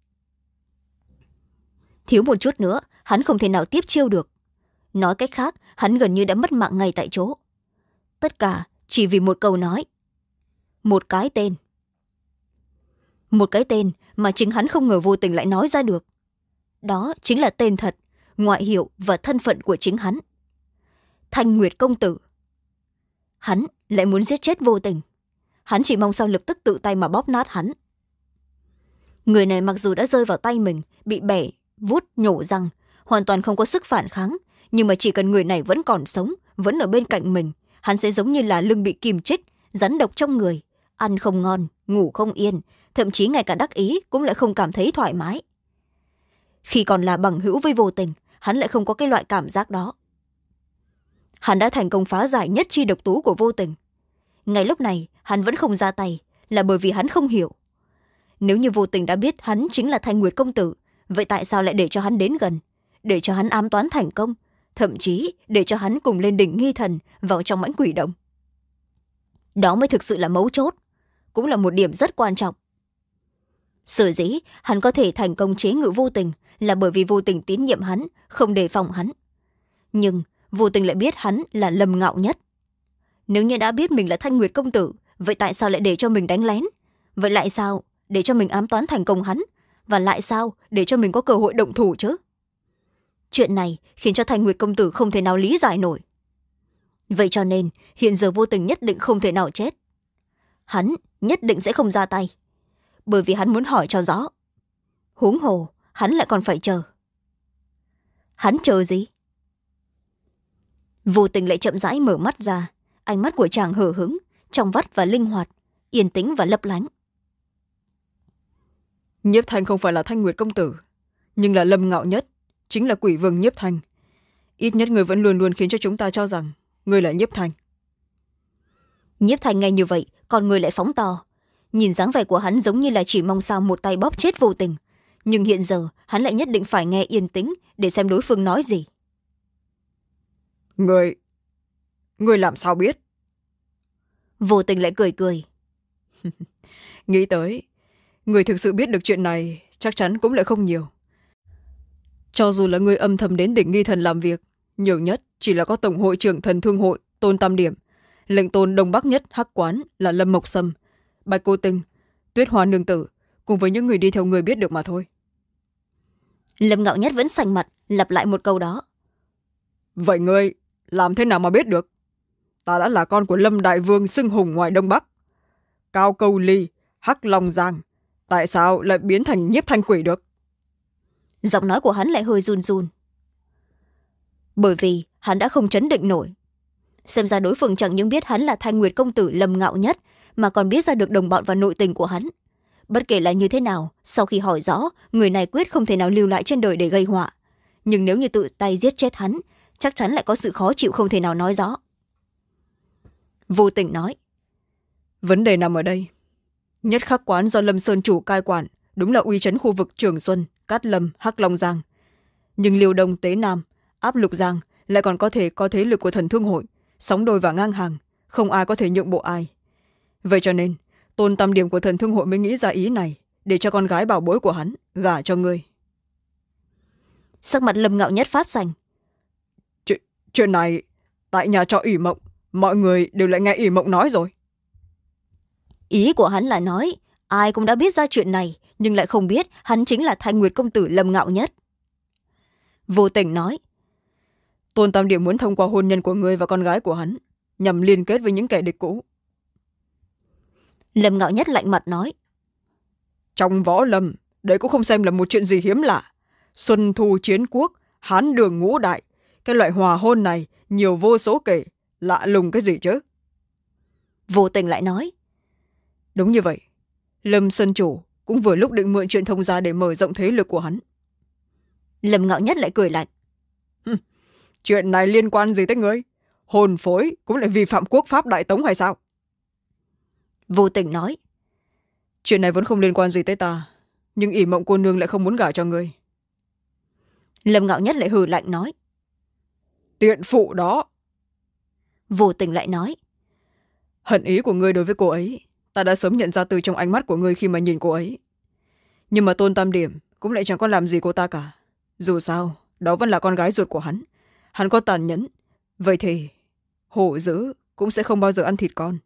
Thiếu một chút nữa, hắn không thể nào tiếp chiêu được. Nói cách khác, hắn gần như đã mất mạng ngay tại chỗ. Tất cả chỉ vì một câu nói. Một cái tên. Một cái tên mà chính hắn không ngờ Vô Tình lại nói ra được. Đó chính là tên thật, ngoại hiệu và thân phận của chính hắn. Thanh Nguyệt công tử. Hắn lại muốn giết chết Vô Tình. Hắn chỉ mong sao lập tức tự tay mà bóp nát hắn. Người này mặc dù đã rơi vào tay mình, bị bẻ, vút, nhổ răng, hoàn toàn không có sức phản kháng, nhưng mà chỉ cần người này vẫn còn sống, vẫn ở bên cạnh mình, hắn sẽ giống như là lưng bị kìm chích, rắn độc trong người, ăn không ngon, ngủ không yên, thậm chí ngay cả đắc ý cũng lại không cảm thấy thoải mái. Khi còn là bằng hữu với Vô Tình, hắn lại không có cái loại cảm giác đó. Hắn đã thành công phá giải nhất chi độc tú của Vô Tình. Ngay lúc này hắn vẫn không ra tay là bởi vì hắn không hiểu. Nếu như Vô Tình đã biết hắn chính là Thanh Nguyệt công tử, vậy tại sao lại để cho hắn đến gần, để cho hắn ám toán thành công, thậm chí để cho hắn cùng lên đỉnh nghi thần vào trong mãnh quỷ động? Đó mới thực sự là mấu chốt, cũng là một điểm rất quan trọng. Sở dĩ hắn có thể thành công chế ngự Vô Tình là bởi vì Vô Tình tín nhiệm hắn, không đề phòng hắn. Nhưng Vô Tình lại biết hắn là Lâm Ngạo Nhất. Nếu như đã biết mình là Thanh Nguyệt công tử, vậy tại sao lại để cho mình đánh lén? Vậy lại sao để cho mình ám toán thành công hắn? Và lại sao để cho mình có cơ hội động thủ chứ? Chuyện này khiến cho Thanh Nguyệt công tử không thể nào lý giải nổi. Vậy cho nên hiện giờ Vô Tình nhất định không thể nào chết. Hắn nhất định sẽ không ra tay, bởi vì hắn muốn hỏi cho rõ. Huống hồ hắn lại còn phải chờ. Hắn chờ gì? Vô Tình lại chậm rãi mở mắt ra, ánh mắt của chàng hở hứng, trong vắt và linh hoạt, yên tĩnh và lấp lánh. Nhiếp Thanh không phải là Thanh Nguyệt công tử, nhưng là Lâm Ngạo Nhất, chính là quỷ vương Nhiếp Thanh. Ít nhất người vẫn luôn luôn khiến cho chúng ta cho rằng người là Nhiếp Thanh. Nhiếp Thanh nghe như vậy, còn người lại phóng to. Nhìn dáng vẻ của hắn giống như là chỉ mong sao một tay bóp chết Vô Tình, nhưng hiện giờ hắn lại nhất định phải nghe yên tĩnh để xem đối phương nói gì. Người... người làm sao biết? Vô Tình lại cười cười. Nghĩ tới, người thực sự biết được chuyện này chắc chắn cũng lại không nhiều. Cho dù là người âm thầm đến đỉnh nghi thần làm việc, nhiều nhất chỉ là có tổng hội trưởng thần thương hội Tôn Tam Điểm, lệnh tôn đông bắc nhất hắc quán là Lâm Mộc Sâm, Bạch Cô Tinh, Tuyết Hoa Nương Tử, cùng với những người đi theo người biết được mà thôi. Lâm Ngạo Nhất vẫn sành mặt lặp lại một câu đó. Vậy ngươi làm thế nào mà biết được? Ta đã là con của Lâm Đại Vương xưng hùng ngoài Đông Bắc, Cao Câu Ly, Hắc Long Giang, tại sao lại biến thành Nhiếp Thanh quỷ được? Giọng nói của hắn lại hơi run run. Bởi vì hắn đã không chấn định nổi. Xem ra đối phương chẳng những biết hắn là Thanh Nguyệt công tử Lâm Ngạo Nhất, mà còn biết ra được đồng bọn và nội tình của hắn. Bất kể là như thế nào, sau khi hỏi rõ, người này quyết không thể nào lưu lại trên đời để gây họa. Nhưng nếu như tự tay giết chết hắn, chắc chắn lại có sự khó chịu không thể nào nói rõ. Vô Tình nói, vấn đề nằm ở đây. Nhất Khắc quán do Lâm Sơn chủ cai quản đúng là uy chấn khu vực Trường Xuân, Cát Lâm, Hắc Long Giang. Nhưng Liêu Đông, Tế Nam, Áp Lục Giang lại còn có thể có thế lực của Thần Thương Hội, sóng đôi và ngang hàng, không ai có thể nhượng bộ ai. Vậy cho nên Tôn Tam Điểm của Thần Thương Hội mới nghĩ ra ý này, để cho con gái bảo bối của hắn gả cho ngươi. Sắc mặt Lâm Ngạo Nhất phát xanh. Chuyện, chuyện này tại nhà trọ ỷ mộng, mọi người đều lại nghe ỷ mộng nói rồi. Ý của hắn là nói ai cũng đã biết ra chuyện này, nhưng lại không biết hắn chính là Thanh Nguyệt công tử Lâm Ngạo Nhất. Vô Tình nói, Tôn Tam Điểm muốn thông qua hôn nhân của ngươi và con gái của hắn, nhằm liên kết với những kẻ địch cũ. Lâm Ngạo Nhất lạnh mặt nói, trong võ lâm, đấy cũng không xem là một chuyện gì hiếm lạ. Xuân thu chiến quốc, hán đường ngũ đại, cái loại hòa hôn này nhiều vô số kể, lạ lùng cái gì chứ. Vô Tình lại nói, đúng như vậy, Lâm Sơn chủ cũng vừa lúc định mượn chuyện thông gia để mở rộng thế lực của hắn. Lâm Ngạo Nhất lại cười lạnh, chuyện này liên quan gì tới ngươi? Hồn phối cũng lại vi phạm quốc pháp Đại Tống hay sao? Vô Tình nói, chuyện này vẫn không liên quan gì tới ta, nhưng ỷ mộng cô nương lại không muốn gả cho ngươi. Lâm Ngạo Nhất lại hừ lạnh nói, tiện phụ đó. Vô Tình lại nói, hận ý của ngươi đối với cô ấy ta đã sớm nhận ra từ trong ánh mắt của ngươi khi mà nhìn cô ấy. Nhưng mà Tôn Tam Điểm cũng lại chẳng có làm gì cô ta cả. Dù sao đó vẫn là con gái ruột của hắn, hắn có tàn nhẫn, vậy thì hổ dữ cũng sẽ không bao giờ ăn thịt con.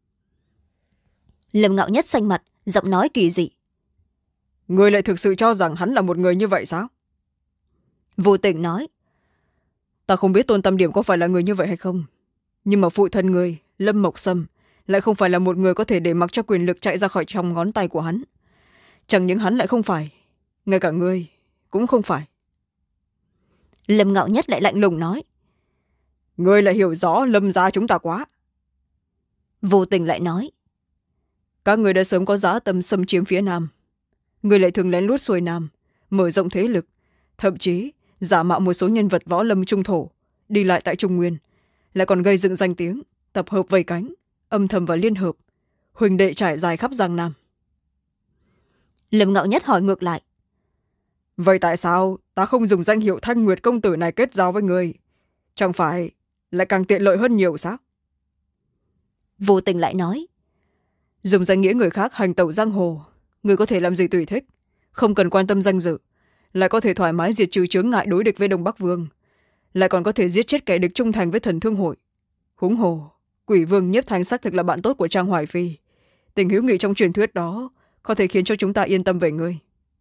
Lâm Ngạo Nhất xanh mặt, giọng nói kỳ dị, ngươi lại thực sự cho rằng hắn là một người như vậy sao? Vô Tình nói, ta không biết Tôn Tam Điểm có phải là người như vậy hay không, nhưng mà phụ thân người Lâm Mộc Sâm lại không phải là một người có thể để mặc cho quyền lực chạy ra khỏi trong ngón tay của hắn. Chẳng những hắn lại không phải, ngay cả ngươi cũng không phải. Lâm Ngạo Nhất lại lạnh lùng nói, ngươi lại hiểu rõ Lâm gia chúng ta quá. Vô Tình lại nói, các người đã sớm có dã tâm xâm chiếm phía Nam, ngươi lại thường lén lút xuôi Nam, mở rộng thế lực, thậm chí giả mạo một số nhân vật võ lâm trung thổ đi lại tại Trung Nguyên, lại còn gây dựng danh tiếng, tập hợp vây cánh, âm thầm và liên hợp, huỳnh đệ trải dài khắp Giang Nam. Lâm Ngạo Nhất hỏi ngược lại, vậy tại sao ta không dùng danh hiệu Thanh Nguyệt công tử này kết giao với người? Chẳng phải lại càng tiện lợi hơn nhiều sao? Vô Tình lại nói, dùng danh nghĩa người khác hành tẩu giang hồ, người có thể làm gì tùy thích, không cần quan tâm danh dự, lại có thể thoải mái diệt trừ chướng ngại đối địch với Đông Bắc Vương, lại còn có thể giết chết kẻ địch trung thành với Thần Thương Hội. Huống hồ Quỷ Vương Nhiếp Thanh xác thực là bạn tốt của Trang Hoài Phi, tình hữu nghị trong truyền thuyết đó có thể khiến cho chúng ta yên tâm về ngươi.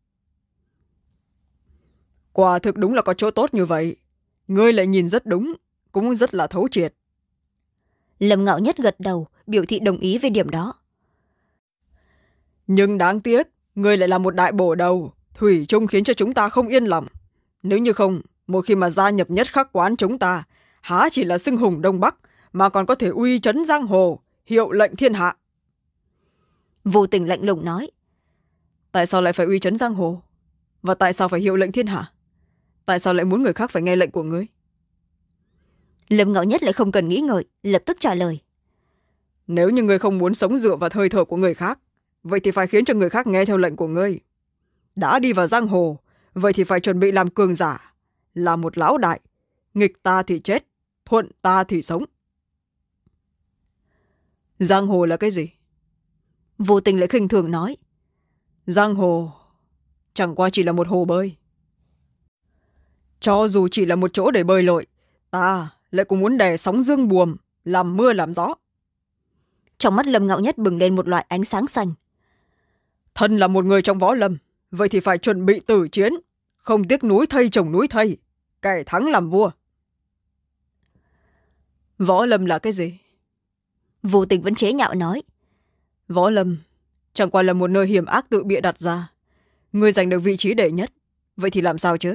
Quả thực đúng là có chỗ tốt như vậy, ngươi lại nhìn rất đúng, cũng rất là thấu triệt. Lâm Ngạo Nhất gật đầu, biểu thị đồng ý với điểm đó. Nhưng đáng tiếc ngươi lại là một đại bổ đầu, thủy chung khiến cho chúng ta không yên lòng. Nếu như không, một khi mà gia nhập Nhất Khắc quán chúng ta, há chỉ là xưng hùng Đông Bắc, mà còn có thể uy chấn giang hồ, hiệu lệnh thiên hạ. Vô Tình lạnh lùng nói, tại sao lại phải uy chấn giang hồ? Và tại sao phải hiệu lệnh thiên hạ? Tại sao lại muốn người khác phải nghe lệnh của ngươi? Lâm Ngạo Nhất lại không cần nghĩ ngợi, lập tức trả lời, nếu như ngươi không muốn sống dựa vào hơi thở của người khác, vậy thì phải khiến cho người khác nghe theo lệnh của ngươi. Đã đi vào giang hồ, vậy thì phải chuẩn bị làm cường giả, là một lão đại, nghịch ta thì chết, thuận ta thì sống. Giang hồ là cái gì? Vô Tình lại khinh thường nói, giang hồ chẳng qua chỉ là một hồ bơi. Cho dù chỉ là một chỗ để bơi lội, ta lại cũng muốn đè sóng dương buồm, làm mưa làm gió. Trong mắt Lâm Ngạo Nhất bừng lên một loại ánh sáng xanh. Thân là một người trong võ lâm, vậy thì phải chuẩn bị tử chiến, không tiếc núi thây trồng núi thây, kẻ thắng làm vua. Võ lâm là cái gì? Vô Tình vẫn chế nhạo nói, võ lâm chẳng qua là một nơi hiểm ác tự bịa đặt ra. Ngươi giành được vị trí đệ nhất, vậy thì làm sao chứ?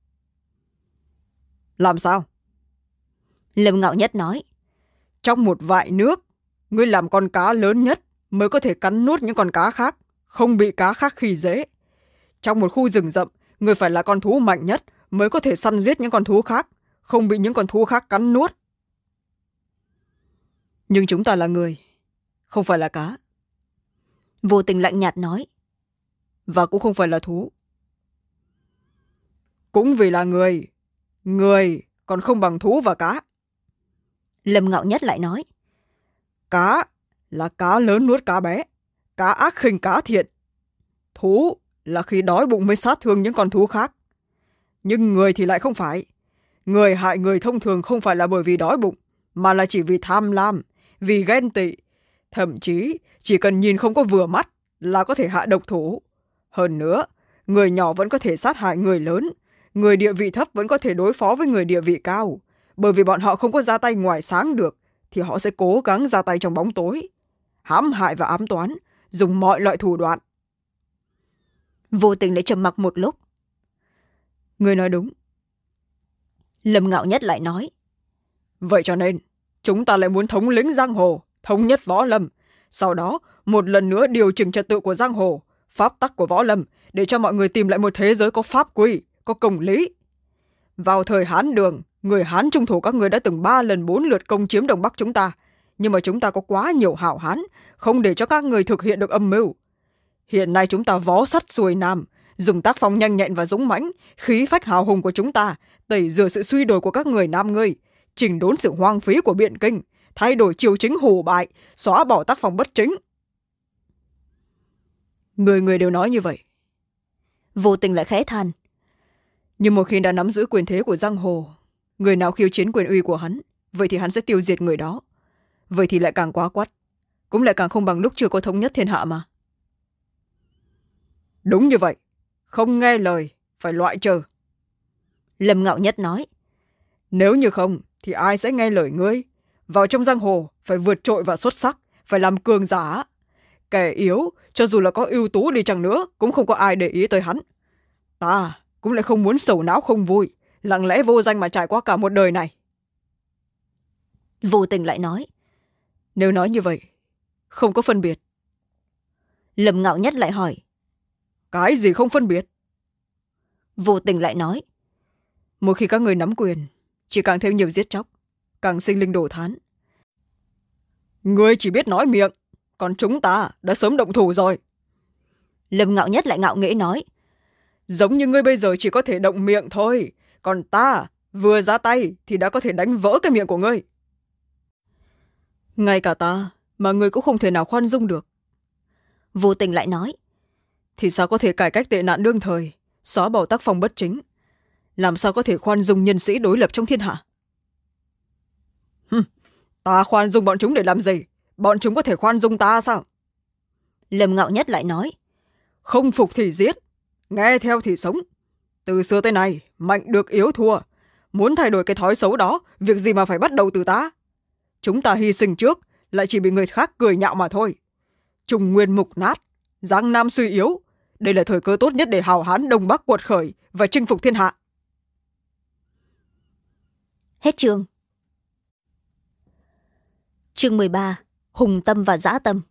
Làm sao? Lâm Ngạo Nhất nói, trong một vại nước, ngươi làm con cá lớn nhất mới có thể cắn nuốt những con cá khác, không bị cá khác khi dễ. Trong một khu rừng rậm, ngươi phải là con thú mạnh nhất mới có thể săn giết những con thú khác, không bị những con thú khác cắn nuốt. Nhưng chúng ta là người, không phải là cá. Vô Tình lạnh nhạt nói. Và cũng không phải là thú. Cũng vì là người, người còn không bằng thú và cá. Lâm Ngạo Nhất lại nói. Cá là cá lớn nuốt cá bé, cá ác khinh cá thiện. Thú là khi đói bụng mới sát thương những con thú khác. Nhưng người thì lại không phải. Người hại người thông thường không phải là bởi vì đói bụng, mà là chỉ vì tham lam, vì ghen tị. Thậm chí chỉ cần nhìn không có vừa mắt là có thể hạ độc thủ. Hơn nữa, người nhỏ vẫn có thể sát hại người lớn. Người địa vị thấp vẫn có thể đối phó với người địa vị cao. Bởi vì bọn họ không có ra tay ngoài sáng được, thì họ sẽ cố gắng ra tay trong bóng tối, hãm hại và ám toán, dùng mọi loại thủ đoạn. Vô Tình lại trầm mặc một lúc. Người nói đúng. Lâm Ngạo Nhất lại nói. Vậy cho nên chúng ta lại muốn thống lĩnh giang hồ, thống nhất võ lâm, sau đó một lần nữa điều chỉnh trật tự của giang hồ, pháp tắc của võ lâm, để cho mọi người tìm lại một thế giới có pháp quy, có công lý. Vào thời Hán Đường, người Hán trung thổ các người đã từng ba lần bốn lượt công chiếm Đông Bắc chúng ta, nhưng mà chúng ta có quá nhiều hảo hán, không để cho các người thực hiện được âm mưu. Hiện nay chúng ta vó sắt xuôi nam, dùng tác phong nhanh nhẹn và dũng mãnh, khí phách hào hùng của chúng ta, tẩy rửa sự suy đồi của các người nam ngươi, chỉnh đốn sự hoang phí của Biện Kinh, thay đổi triều chính hủ bại, xóa bỏ tác phong bất chính. Người người đều nói như vậy. Vô Tình lại khẽ than. Nhưng một khi đã nắm giữ quyền thế của giang hồ, người nào khiêu chiến quyền uy của hắn, vậy thì hắn sẽ tiêu diệt người đó. Vậy thì lại càng quá quắt, cũng lại càng không bằng lúc chưa có thống nhất thiên hạ mà. Đúng như vậy, không nghe lời, phải loại trừ. Lâm Ngạo Nhất nói. Nếu như không, thì ai sẽ nghe lời ngươi? Vào trong giang hồ, phải vượt trội và xuất sắc, phải làm cường giả. Kẻ yếu, cho dù là có ưu tú đi chăng nữa, cũng không có ai để ý tới hắn. Ta cũng lại không muốn sầu não không vui, lặng lẽ vô danh mà trải qua cả một đời này. Vô Tình lại nói. Nếu nói như vậy, không có phân biệt. Lâm Ngạo Nhất lại hỏi. Cái gì không phân biệt? Vô Tình lại nói. Một khi các người nắm quyền, chỉ càng thêm nhiều giết chóc, càng sinh linh đổ thán. Ngươi chỉ biết nói miệng, còn chúng ta đã sớm động thủ rồi. Lâm Ngạo Nhất lại ngạo nghễ nói. Giống như ngươi bây giờ chỉ có thể động miệng thôi, còn ta vừa ra tay thì đã có thể đánh vỡ cái miệng của ngươi. Ngay cả ta mà ngươi cũng không thể nào khoan dung được. Vô Tình lại nói. Thì sao có thể cải cách tệ nạn đương thời, xóa bỏ tác phong bất chính? Làm sao có thể khoan dung nhân sĩ đối lập trong thiên hạ? Hừm, ta khoan dung bọn chúng để làm gì? Bọn chúng có thể khoan dung ta sao? Lâm Ngạo Nhất lại nói. Không phục thì giết, nghe theo thì sống. Từ xưa tới nay, mạnh được yếu thua. Muốn thay đổi cái thói xấu đó, việc gì mà phải bắt đầu từ ta? Chúng ta hy sinh trước, lại chỉ bị người khác cười nhạo mà thôi. Trung nguyên mục nát, giang nam suy yếu. Đây là thời cơ tốt nhất để hào hán Đông Bắc quật khởi và chinh phục thiên hạ. Hết chương. Chương mười ba. Hùng tâm và dã tâm.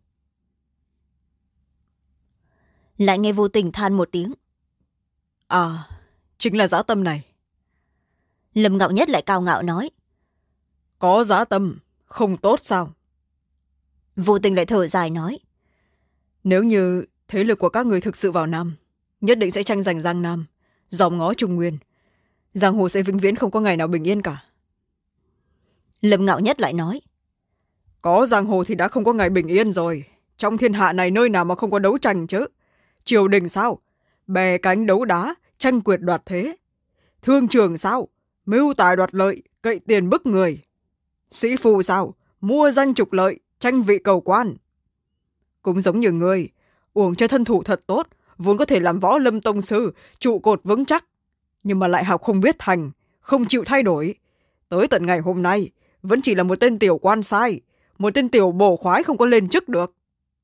Lại nghe Vô Tình than một tiếng. À, chính là dã tâm này. Lâm Ngạo Nhất lại cao ngạo nói. Có dã tâm, không tốt sao? Vô Tình lại thở dài nói. Nếu như thế lực của các người thực sự vào Nam, nhất định sẽ tranh giành Giang Nam, dòm ngó Trung Nguyên. Giang hồ sẽ vĩnh viễn không có ngày nào bình yên cả. Lâm Ngạo Nhất lại nói. Có giang hồ thì đã không có ngày bình yên rồi. Trong thiên hạ này nơi nào mà không có đấu tranh chứ? Triều đình sao? Bè cánh đấu đá, tranh quyền đoạt thế. Thương trường sao? Mưu tài đoạt lợi, cậy tiền bức người. Sĩ phu sao? Mua danh trục lợi, tranh vị cầu quan. Cũng giống như người, uổng cho thân thủ thật tốt, vốn có thể làm võ lâm tông sư, trụ cột vững chắc, nhưng mà lại học không biết thành, không chịu thay đổi. Tới tận ngày hôm nay, vẫn chỉ là một tên tiểu quan sai, một tên tiểu bổ khoái không có lên chức được.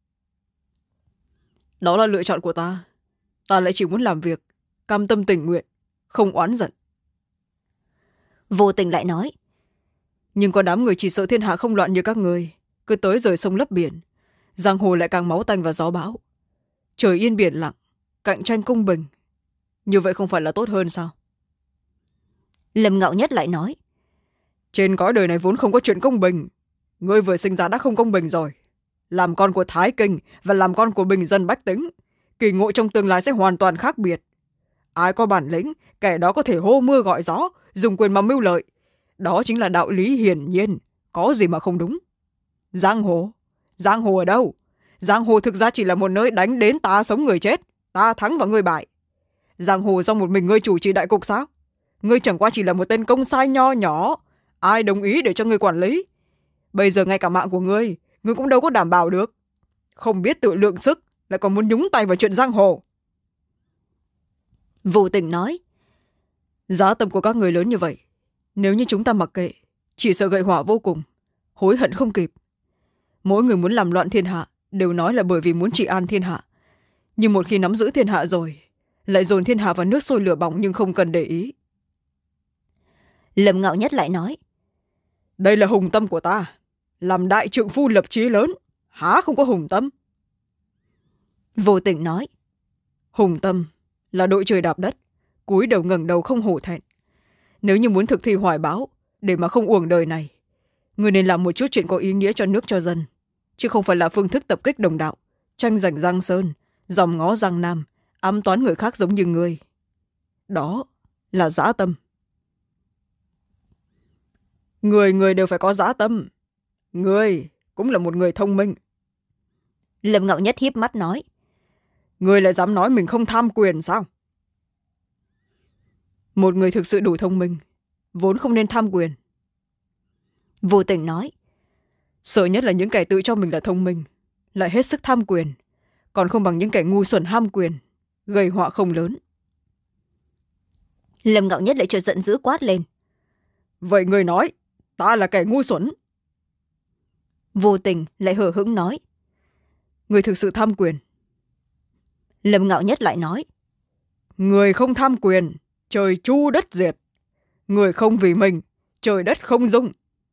Đó là lựa chọn của ta. Ta lại chỉ muốn làm việc, cam tâm tình nguyện, không oán giận. Vô Tình lại nói. Nhưng có đám người chỉ sợ thiên hạ không loạn như các người, cứ tới rời sông lấp biển, giang hồ lại càng máu tanh và gió bão. Trời yên biển lặng, cạnh tranh công bình. Như vậy không phải là tốt hơn sao? Lâm Ngạo Nhất lại nói. Trên cõi đời này vốn không có chuyện công bình. Ngươi vừa sinh ra đã không công bình rồi. Làm con của Thái Kinh và làm con của bình dân bách tính, kỳ ngộ trong tương lai sẽ hoàn toàn khác biệt. Ai có bản lĩnh, kẻ đó có thể hô mưa gọi gió, dùng quyền mà mưu lợi. Đó chính là đạo lý hiển nhiên, có gì mà không đúng. Giang hồ? Giang hồ ở đâu? Giang hồ thực ra chỉ là một nơi đánh đến ta sống người chết, ta thắng và ngươi bại. Giang hồ do một mình ngươi chủ trì đại cục sao? Ngươi chẳng qua chỉ là một tên công sai nho nhỏ, ai đồng ý để cho ngươi quản lý? Bây giờ ngay cả mạng của ngươi, ngươi cũng đâu có đảm bảo được. Không biết tự lượng sức, lại còn muốn nhúng tay vào chuyện giang hồ. Vô Tình nói. Giá tâm của các người lớn như vậy, nếu như chúng ta mặc kệ, chỉ sợ gậy hỏa vô cùng, hối hận không kịp. Mỗi người muốn làm loạn thiên hạ đều nói là bởi vì muốn trị an thiên hạ, nhưng một khi nắm giữ thiên hạ rồi, lại dồn thiên hạ vào nước sôi lửa bỏng nhưng không cần để ý. Lâm Ngạo Nhất lại nói. Đây là hùng tâm của ta, làm đại trượng phu lập chí lớn, há không có hùng tâm. Vô Tình nói. Hùng tâm là đội trời đạp đất, cúi đầu ngẩng đầu không hổ thẹn. Nếu như muốn thực thi hoài bão để mà không uổng đời này, người nên làm một chút chuyện có ý nghĩa cho nước cho dân, chứ không phải là phương thức tập kích đồng đạo, tranh giành giang sơn, dòm ngó giang nam, ám toán người khác giống như người. Đó là dã tâm. Người người đều phải có dã tâm. Người cũng là một người thông minh. Lâm Ngạo Nhất híp mắt nói. Người lại dám nói mình không tham quyền sao? Một người thực sự đủ thông minh vốn không nên tham quyền. Vô Tình nói. Sợ nhất là những kẻ tự cho mình là thông minh, lại hết sức tham quyền, còn không bằng những kẻ ngu xuẩn ham quyền, gây họa không lớn. Lâm Ngạo Nhất lại chợt giận dữ quát lên. Vậy người nói ta là kẻ ngu xuẩn? Vô Tình lại hờ hững nói. Người thực sự tham quyền. Lâm Ngạo Nhất lại nói. Người không tham quyền, trời chu đất diệt. Người không vì mình, trời đất không dung.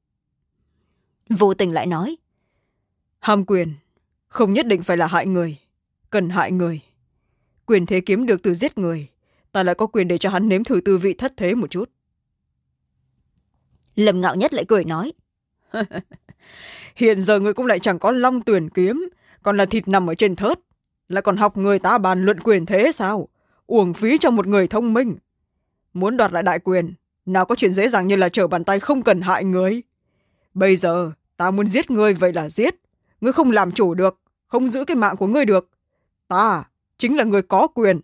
Vô Tình lại nói. Ham quyền không nhất định phải là hại người, cần hại người. Quyền thế kiếm được từ giết người, ta lại có quyền để cho hắn nếm thử tư vị thất thế một chút. Lâm Ngạo Nhất lại cười nói. Hiện giờ người cũng lại chẳng có long tuyển kiếm, còn là thịt nằm ở trên thớt, lại còn học người ta bàn luận quyền thế sao? Uổng phí cho một người thông minh. Muốn đoạt lại đại quyền, nào có chuyện dễ dàng như là trở bàn tay không cần hại người. Bây giờ ta muốn giết ngươi, vậy là giết. Ngươi không làm chủ được, không giữ cái mạng của ngươi được, ta chính là người có quyền.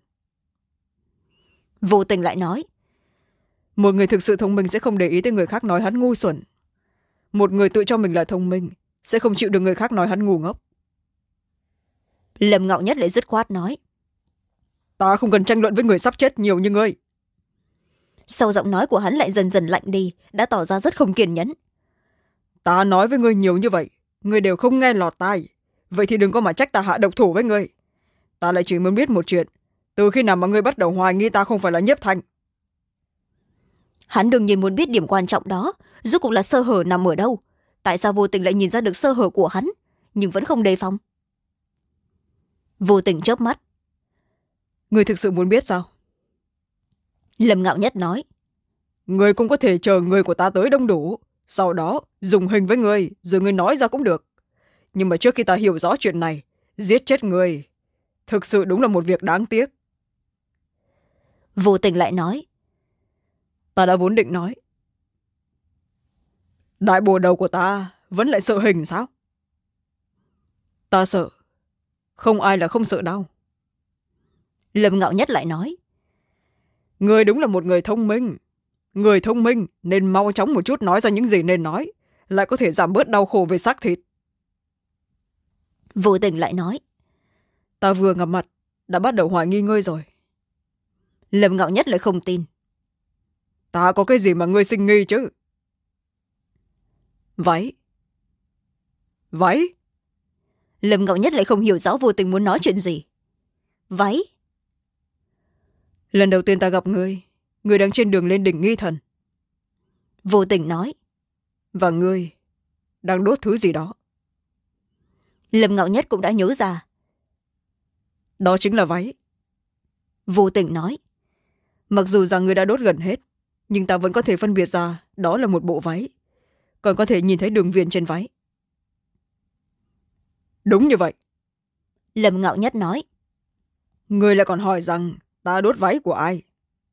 Vô Tình lại nói. Một người thực sự thông minh sẽ không để ý tới người khác nói hắn ngu xuẩn. Một người tự cho mình là thông minh sẽ không chịu được người khác nói hắn ngu ngốc. Lâm Ngạo Nhất lại dứt khoát nói. Ta không cần tranh luận với người sắp chết nhiều như ngươi. Sau giọng nói của hắn lại dần dần lạnh đi, đã tỏ ra rất không kiên nhẫn. Ta nói với ngươi nhiều như vậy, ngươi đều không nghe lọt tai. Vậy thì đừng có mà trách ta hạ độc thủ với ngươi. Ta lại chỉ muốn biết một chuyện, từ khi nào mà ngươi bắt đầu hoài nghi ta không phải là Nhiếp Thanh? Hắn đương nhiên muốn biết điểm quan trọng đó, rốt cuộc là sơ hở nằm ở đâu. Tại sao Vô Tình lại nhìn ra được sơ hở của hắn, nhưng vẫn không đề phòng? Vô Tình chớp mắt. Ngươi thực sự muốn biết sao? Lâm Ngạo Nhất nói. Ngươi cũng có thể chờ người của ta tới đông đủ, sau đó dùng hình với ngươi, rồi ngươi nói ra cũng được. Nhưng mà trước khi ta hiểu rõ chuyện này, giết chết ngươi thực sự đúng là một việc đáng tiếc. Vô Tình lại nói. Ta đã vốn định nói. Đại bồ đầu của ta vẫn lại sợ hình sao? Ta sợ. Không ai là không sợ đau. Lâm Ngạo Nhất lại nói. Ngươi đúng là một người thông minh. Người thông minh nên mau chóng một chút nói ra những gì nên nói, lại có thể giảm bớt đau khổ về xác thịt. Vô Tình lại nói. Ta vừa gặp mặt đã bắt đầu hoài nghi ngươi rồi. Lâm Ngạo Nhất lại không tin. Ta có cái gì mà ngươi sinh nghi chứ? Váy. Váy? Lâm Ngạo Nhất lại không hiểu rõ Vô Tình muốn nói chuyện gì. Váy? Lần đầu tiên ta gặp ngươi, ngươi đang trên đường lên đỉnh Nghi Thần. Vô Tình nói. Và ngươi đang đốt thứ gì đó. Lâm Ngạo Nhất cũng đã nhớ ra. Đó chính là váy. Vô Tình nói. Mặc dù rằng ngươi đã đốt gần hết, nhưng ta vẫn có thể phân biệt ra đó là một bộ váy, còn có thể nhìn thấy đường viền trên váy. Đúng như vậy. Lâm Ngạo Nhất nói. Người lại còn hỏi rằng ta đốt váy của ai.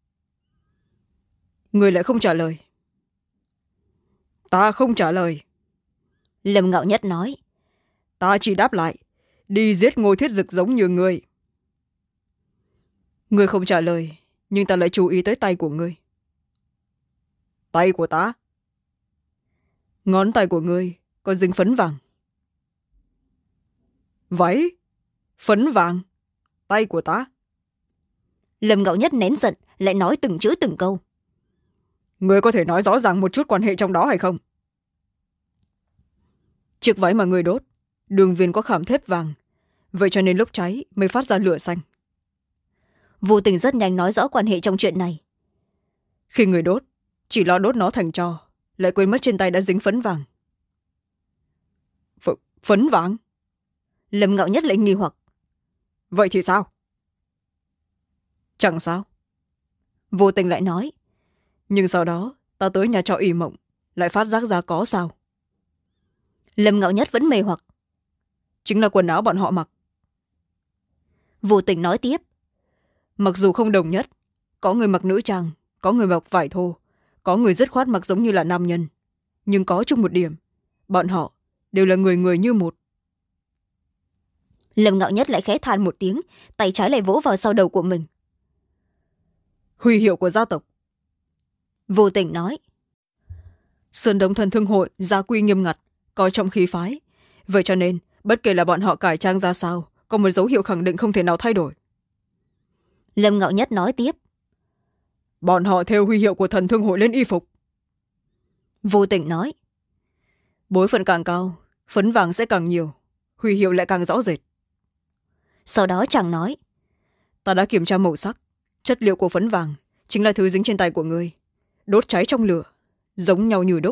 Người lại không trả lời. Ta không trả lời. Lâm Ngạo Nhất nói. Ta chỉ đáp lại, đi giết Ngô Thiết Dực giống như người. Người không trả lời, nhưng ta lại chú ý tới tay của ngươi. Tay của ta? Ngón tay của ngươi có dính phấn vàng. Váy? Phấn vàng? Tay của ta? Lâm Ngạo Nhất nén giận, lại nói từng chữ từng câu. Ngươi có thể nói rõ ràng một chút quan hệ trong đó hay không? Chiếc váy mà ngươi đốt, đường viền có khảm thép vàng, vậy cho nên lúc cháy mới phát ra lửa xanh. Vô Tình rất nhanh nói rõ quan hệ trong chuyện này. Khi người đốt, chỉ lo đốt nó thành tro, lại quên mất trên tay đã dính phấn vàng. Ph phấn vàng? Lâm Ngạo Nhất lại nghi hoặc. Vậy thì sao? Chẳng sao. Vô Tình lại nói. Nhưng sau đó ta tới nhà trọ ỉ mộng, lại phát giác ra có sao. Lâm Ngạo Nhất vẫn mê hoặc. Chính là quần áo bọn họ mặc. Vô Tình nói tiếp. Mặc dù không đồng nhất, có người mặc nữ trang, có người mặc vải thô, có người dứt khoát mặc giống như là nam nhân, nhưng có chung một điểm, bọn họ đều là người người như một. Lâm Ngạo Nhất lại khẽ than một tiếng, tay trái lại vỗ vào sau đầu của mình. Huy hiệu của gia tộc. Vô Tình nói. Sơn Đông Thần Thương Hội gia quy nghiêm ngặt, coi trọng khí phái, vậy cho nên bất kể là bọn họ cải trang ra sao, có một dấu hiệu khẳng định không thể nào thay đổi. Lâm Ngạo Nhất nói tiếp. Bọn họ thêu huy hiệu của Thần Thương Hội lên y phục. Vô Tình nói. Bối phận càng cao, phấn vàng sẽ càng nhiều, huy hiệu lại càng rõ rệt. Sau đó chàng nói. Ta đã kiểm tra màu sắc, chất liệu của phấn vàng chính là thứ dính trên tay của ngươi, đốt cháy trong lửa, giống nhau như đúc.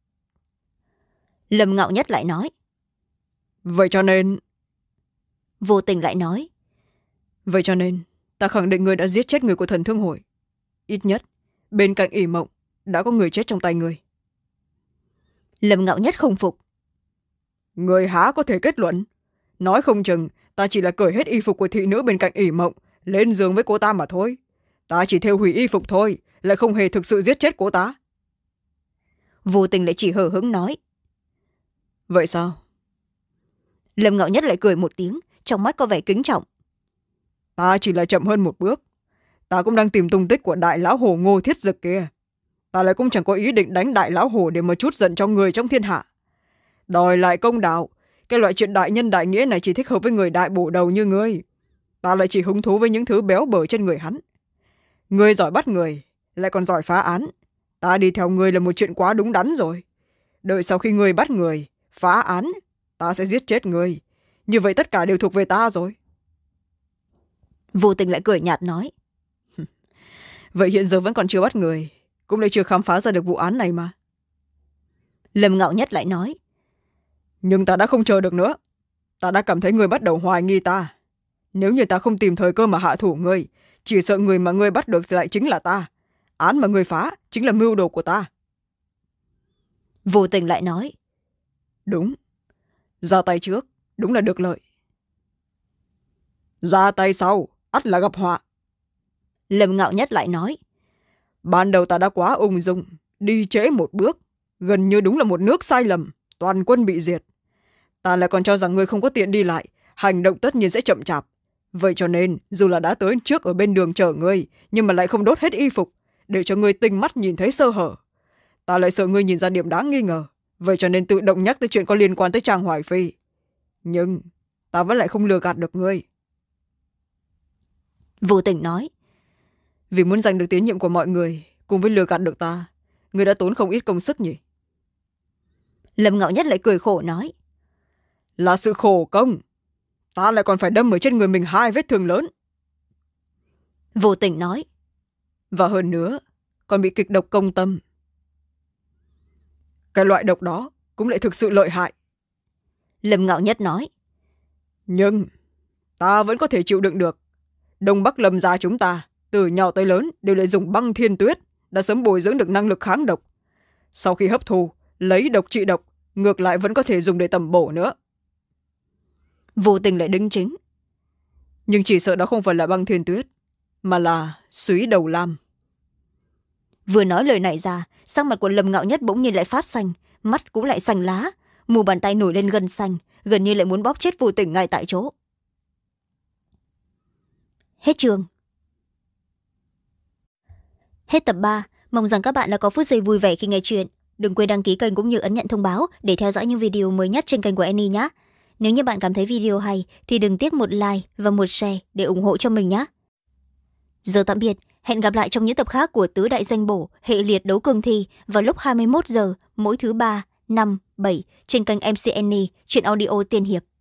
Lâm Ngạo Nhất lại nói. Vậy cho nên... Vô Tình lại nói. Vậy cho nên ta khẳng định ngươi đã giết chết người của Thần Thương Hội. Ít nhất bên cạnh ỉ mộng đã có người chết trong tay ngươi. Lâm Ngạo Nhất không phục. Người há có thể kết luận, nói không chừng ta chỉ là cởi hết y phục của thị nữ bên cạnh ỉ mộng lên giường với cô ta mà thôi. Ta chỉ thêu hủy y phục thôi, lại không hề thực sự giết chết cô ta. Vô Tình lại chỉ hờ hững nói. Vậy sao? Lâm Ngạo Nhất lại cười một tiếng, trong mắt có vẻ kính trọng. Ta chỉ là chậm hơn một bước. Ta cũng đang tìm tung tích của đại lão hồ Ngô Thiết Dực kia. Ta lại cũng chẳng có ý định đánh đại lão hồ để mà trút giận cho người trong thiên hạ. Đòi lại công đạo, cái loại chuyện đại nhân đại nghĩa này chỉ thích hợp với người đại bổ đầu như ngươi. Ta lại chỉ hứng thú với những thứ béo bở trên người hắn. Ngươi giỏi bắt người, lại còn giỏi phá án. Ta đi theo ngươi là một chuyện quá đúng đắn rồi. Đợi sau khi ngươi bắt người, phá án, ta sẽ giết chết ngươi. Như vậy tất cả đều thuộc về ta rồi. Vô Tình lại cười nhạt nói. Vậy hiện giờ vẫn còn chưa bắt người, cũng lại chưa khám phá ra được vụ án này mà. Lâm Ngạo Nhất lại nói. Nhưng ta đã không chờ được nữa. Ta đã cảm thấy người bắt đầu hoài nghi ta. Nếu như ta không tìm thời cơ mà hạ thủ ngươi, chỉ sợ người mà ngươi bắt được lại chính là ta. Án mà ngươi phá chính là mưu đồ của ta. Vô Tình lại nói. Đúng. Ra tay trước, đúng là được lợi. Ra tay sau, ắt là gặp họa. Lâm Ngạo Nhất lại nói. Ban đầu ta đã quá ung dung, đi trễ một bước, gần như đúng là một nước sai lầm, toàn quân bị diệt. Ta lại còn cho rằng ngươi không có tiện đi lại, hành động tất nhiên sẽ chậm chạp. Vậy cho nên dù là đã tới trước ở bên đường chờ ngươi, nhưng mà lại không đốt hết y phục, để cho ngươi tinh mắt nhìn thấy sơ hở. Ta lại sợ ngươi nhìn ra điểm đáng nghi ngờ, vậy cho nên tự động nhắc tới chuyện có liên quan tới Trang Hoài Phi. Nhưng ta vẫn lại không lừa gạt được ngươi. Vô Tình nói. Vì muốn giành được tín nhiệm của mọi người, cùng với lừa gạt được ta, ngươi đã tốn không ít công sức nhỉ? Lâm Ngạo Nhất lại cười khổ nói. Là sự khổ công. Ta lại còn phải đâm ở trên người mình hai vết thương lớn. Vô Tình nói. Và hơn nữa, còn bị kịch độc công tâm. Cái loại độc đó cũng lại thực sự lợi hại. Lâm Ngạo Nhất nói. Nhưng ta vẫn có thể chịu đựng được. Đông Bắc Lâm gia chúng ta, từ nhỏ tới lớn đều lại dùng băng thiên tuyết, đã sớm bồi dưỡng được năng lực kháng độc. Sau khi hấp thu lấy độc trị độc, ngược lại vẫn có thể dùng để tầm bổ nữa. Vô Tình lại đính chính. Nhưng chỉ sợ đó không phải là Băng Thiên Tuyết, mà là Súy Đầu Lam. Vừa nói lời này ra, sắc mặt của Lâm Ngạo Nhất bỗng nhiên lại phát xanh, mắt cũng lại xanh lá, mu bàn tay nổi lên gân xanh, gần như lại muốn bóp chết Vô Tình ngay tại chỗ. Hết chương. Hết tập ba. Mong rằng các bạn đã có phút giây vui vẻ khi nghe chuyện. Đừng quên đăng ký kênh cũng như ấn nhận thông báo để theo dõi những video mới nhất trên kênh của Annie nhé. Nếu như bạn cảm thấy video hay thì đừng tiếc một like và một share để ủng hộ cho mình nhé. Giờ tạm biệt, hẹn gặp lại trong những tập khác của Tứ Đại Danh Bổ hệ liệt đấu cường thi vào lúc hai mươi mốt giờ mỗi thứ ba, năm, bảy trên kênh em xê Annie, truyện audio tiên hiệp.